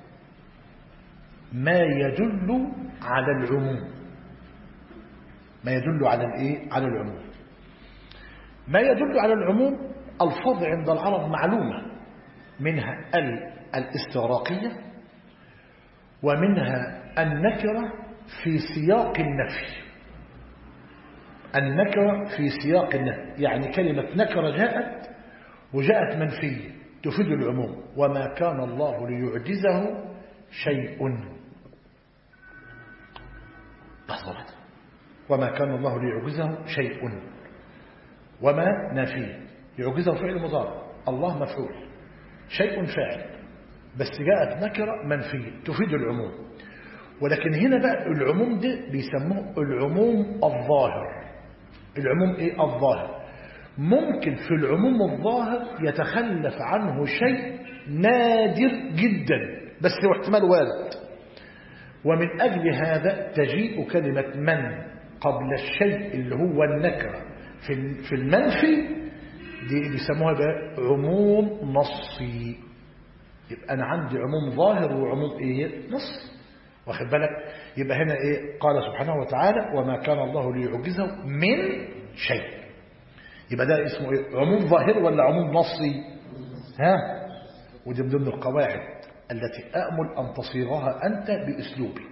ما يدل على العموم، ما يدل على الإيه؟ على العموم. ما يدل على العموم الفاظ عند العرب معلومة، منها الاستغراقية، ومنها النكرة في سياق النفي. النكرة في سياق النفي يعني كلمة نكرة جاءت وجاءت منفية تفيد العموم. وما كان الله ليعجزه شيء، لحظة، وما كان الله ليعجزه شيء، وما نافية، يعجزه فعل مضارع، الله مفعول، شيء فاعل، بس جاءت نكرة منفية تفيد العموم. ولكن هنا بقى العموم ده بيسموه العموم الظاهر. العموم ايه؟ الظاهر. ممكن في العموم الظاهر يتخلف عنه شيء نادر جدا، بس هو احتمال وارد. ومن أجل هذا تجيء كلمة من قبل الشيء اللي هو النكرة في المنفي، دي بيسموها بقى عموم نصي. يبقى أنا عندي عموم ظاهر وعموم إيه؟ نص. واخد بالك؟ يبقى هنا إيه؟ قال سبحانه وتعالى وما كان الله ليعجزه من شيء. يبقى ده اسمه إيه؟ عموم ظاهر ولا عموم نصي؟ ها؟ ودي من ضمن القواعد التي أأمل أن تصيغها أنت بأسلوبك.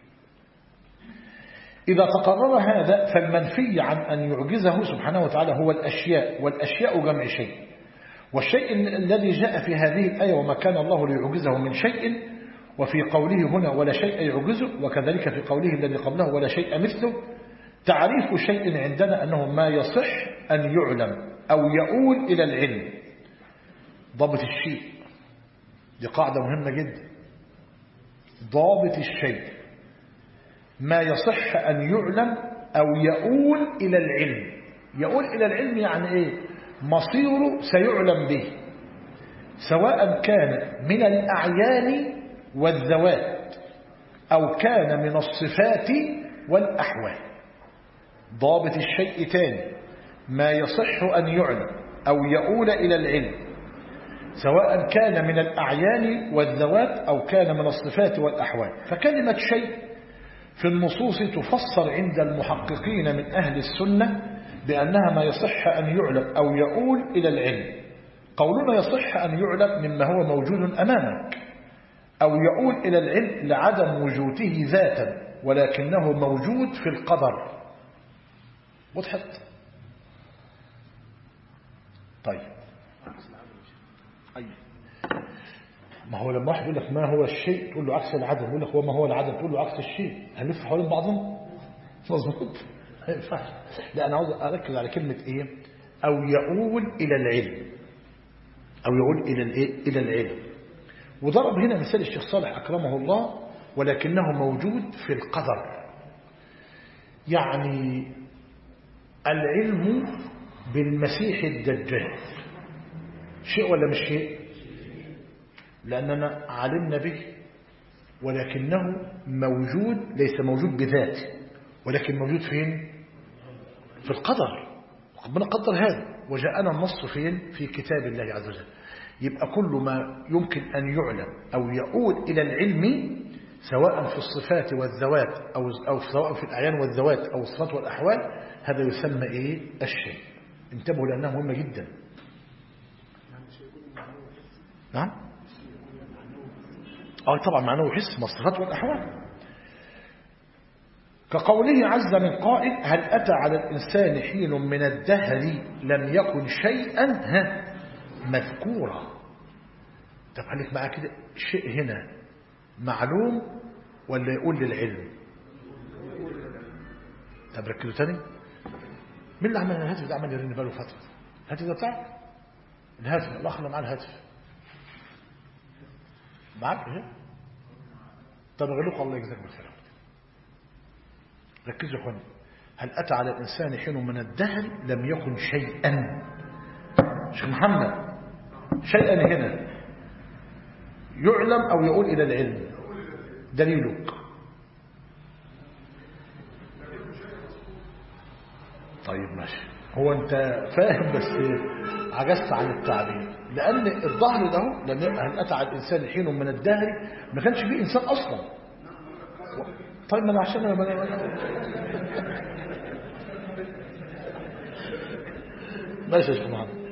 إذا تقرر هذا فالمنفي عن أن يعجزه سبحانه وتعالى هو الأشياء، والأشياء جمع شيء. والشيء الذي جاء في هذه الآية وما كان الله ليعجزه من شيء، وفي قوله هنا ولا شيء يعجزه، وكذلك في قوله الذي قبله ولا شيء مثله، تعريف شيء عندنا أنه ما يصح أن يعلم أو يؤول إلى العلم. ضابط الشيء دي قاعدة مهمة جدا. ضابط الشيء ما يصح أن يعلم أو يؤول إلى العلم. يؤول إلى العلم يعني إيه؟ مصيره سيعلم به، سواء كان من الأعيان والذوات أو كان من الصفات والأحوال. ضابط الشيء تاني ما يصح أن يعلم أو يؤول إلى العلم، سواء كان من الأعيان والذوات أو كان من الصفات والأحوال. فكلمة شيء في النصوص تفسر عند المحققين من أهل السنة بأنها ما يصح أن يعلم أو يؤول إلى العلم. قولنا يصح أن يعلم مما هو موجود أمامك، أو يؤول إلى العلم لعدم وجوده ذاتا ولكنه موجود في القدر. وضحت؟ طيب ما هو لما واحد يقول لك ما هو الشيء تقول له عكس العدم، يقول لك وما هو العدم تقول له عكس الشيء، هنلف حوالين بعضهم؟ مظبوط؟ ما ينفعش. لا أنا عاوز أركز على كلمة إيه؟ أو يؤول إلى العلم، أو يؤول إلى الإيه؟ إلى العلم. وضرب هنا مثال الشيخ صالح أكرمه الله ولكنه موجود في القدر. يعني العلم بالمسيح الدجال شيء ولا مش شيء؟ لأننا علمنا به، ولكنه موجود، ليس موجود بذاته ولكن موجود فين؟ في القدر. ربنا قدر هذا وجاءنا النص فين؟ في كتاب الله عز وجل. يبقى كل ما يمكن أن يعلم أو يؤول إلى العلم سواء في الصفات والذوات أو سواء في الأعيان والذوات أو الصفات والأحوال، هذا يسمى إيه؟ الشيء. انتبهوا لأنها مهمة جدا. نعم؟ طبعا معناه حس ما الصفات والأحوال. كقوله عز من قائل هل أتى على الإنسان حين من الدهر لم يكن شيئا مذكورا. طب خليك معاه كده، شيء هنا معلوم ولا يقول للعلم؟ طب ركزوا تاني. مين اللي عمل الهاتف ده؟ عمل يرن باله فترة. الهاتف ده بتاعك؟ الهاتف الأخ اللي معاه الهاتف معاك ايه؟ طب اغلقوا الله يجزاك بالخير. ركزوا يا اخواني. هل أتى على الإنسان حين من الدهر لم يكن شيئا. شيخ محمد شيئا هنا يعلم أو يقول إلى العلم، دليلك. طيب ماشي، هو أنت فاهم بس عجزت عن التعبير، لأن الظهر ده لم هل أتى على الإنسان حين من الدهر ما كانش فيه إنسان أصلا. طيب ما أنا عشان ماشي يا شيخ محمد.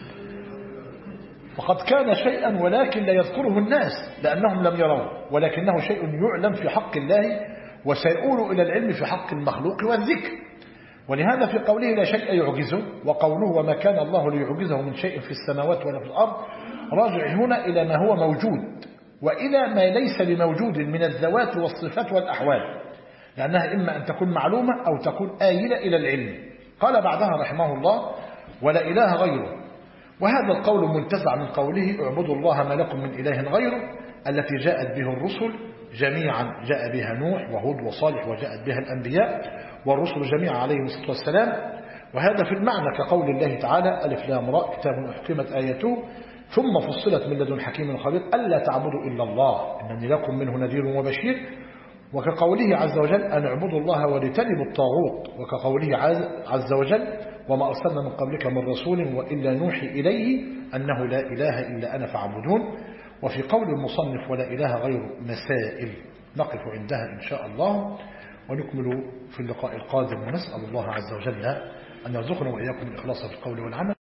فقد كان شيئا ولكن لا يذكره الناس لأنهم لم يروه، ولكنه شيء يعلم في حق الله وسيؤول إلى العلم في حق المخلوق والذكر. ولهذا في قوله لا شيء يعجزه، وقوله وما كان الله ليعجزه من شيء في السماوات ولا في الأرض، راجع هنا إلى ما هو موجود وإلى ما ليس بموجود من الذوات والصفات والأحوال، لأنها إما أن تكون معلومة أو تكون آيلة إلى العلم. قال بعدها رحمه الله ولا إله غيره. وهذا القول منتزع من قوله اعبدوا الله ما لكم من إله غيره، التي جاءت به الرسل جميعا، جاء بها نوح وهود وصالح وجاءت بها الأنبياء والرسل جميعا عليهم الصلاة والسلام. وهذا في المعنى كقول الله تعالى ألف لام راء كتاب أحكمت آياته ثم فصلت من لدن حكيم خبير ألا تعبدوا إلا الله إنني لكم منه نذير وبشير. وكقوله عز وجل أن اعبدوا الله واجتنبوا الطاغوت. وكقوله عز وجل وما أرسلنا من قبلك من رسول وإلا نوحي إليه أنه لا إله إلا أنا فاعبدون. وفي قول المصنف ولا إله غير مسائل. نقف عندها إن شاء الله ونكمل في اللقاء القادم ونسأل الله عز وجل أن يرزقنا وإياكم الإخلاص في القول والعمل.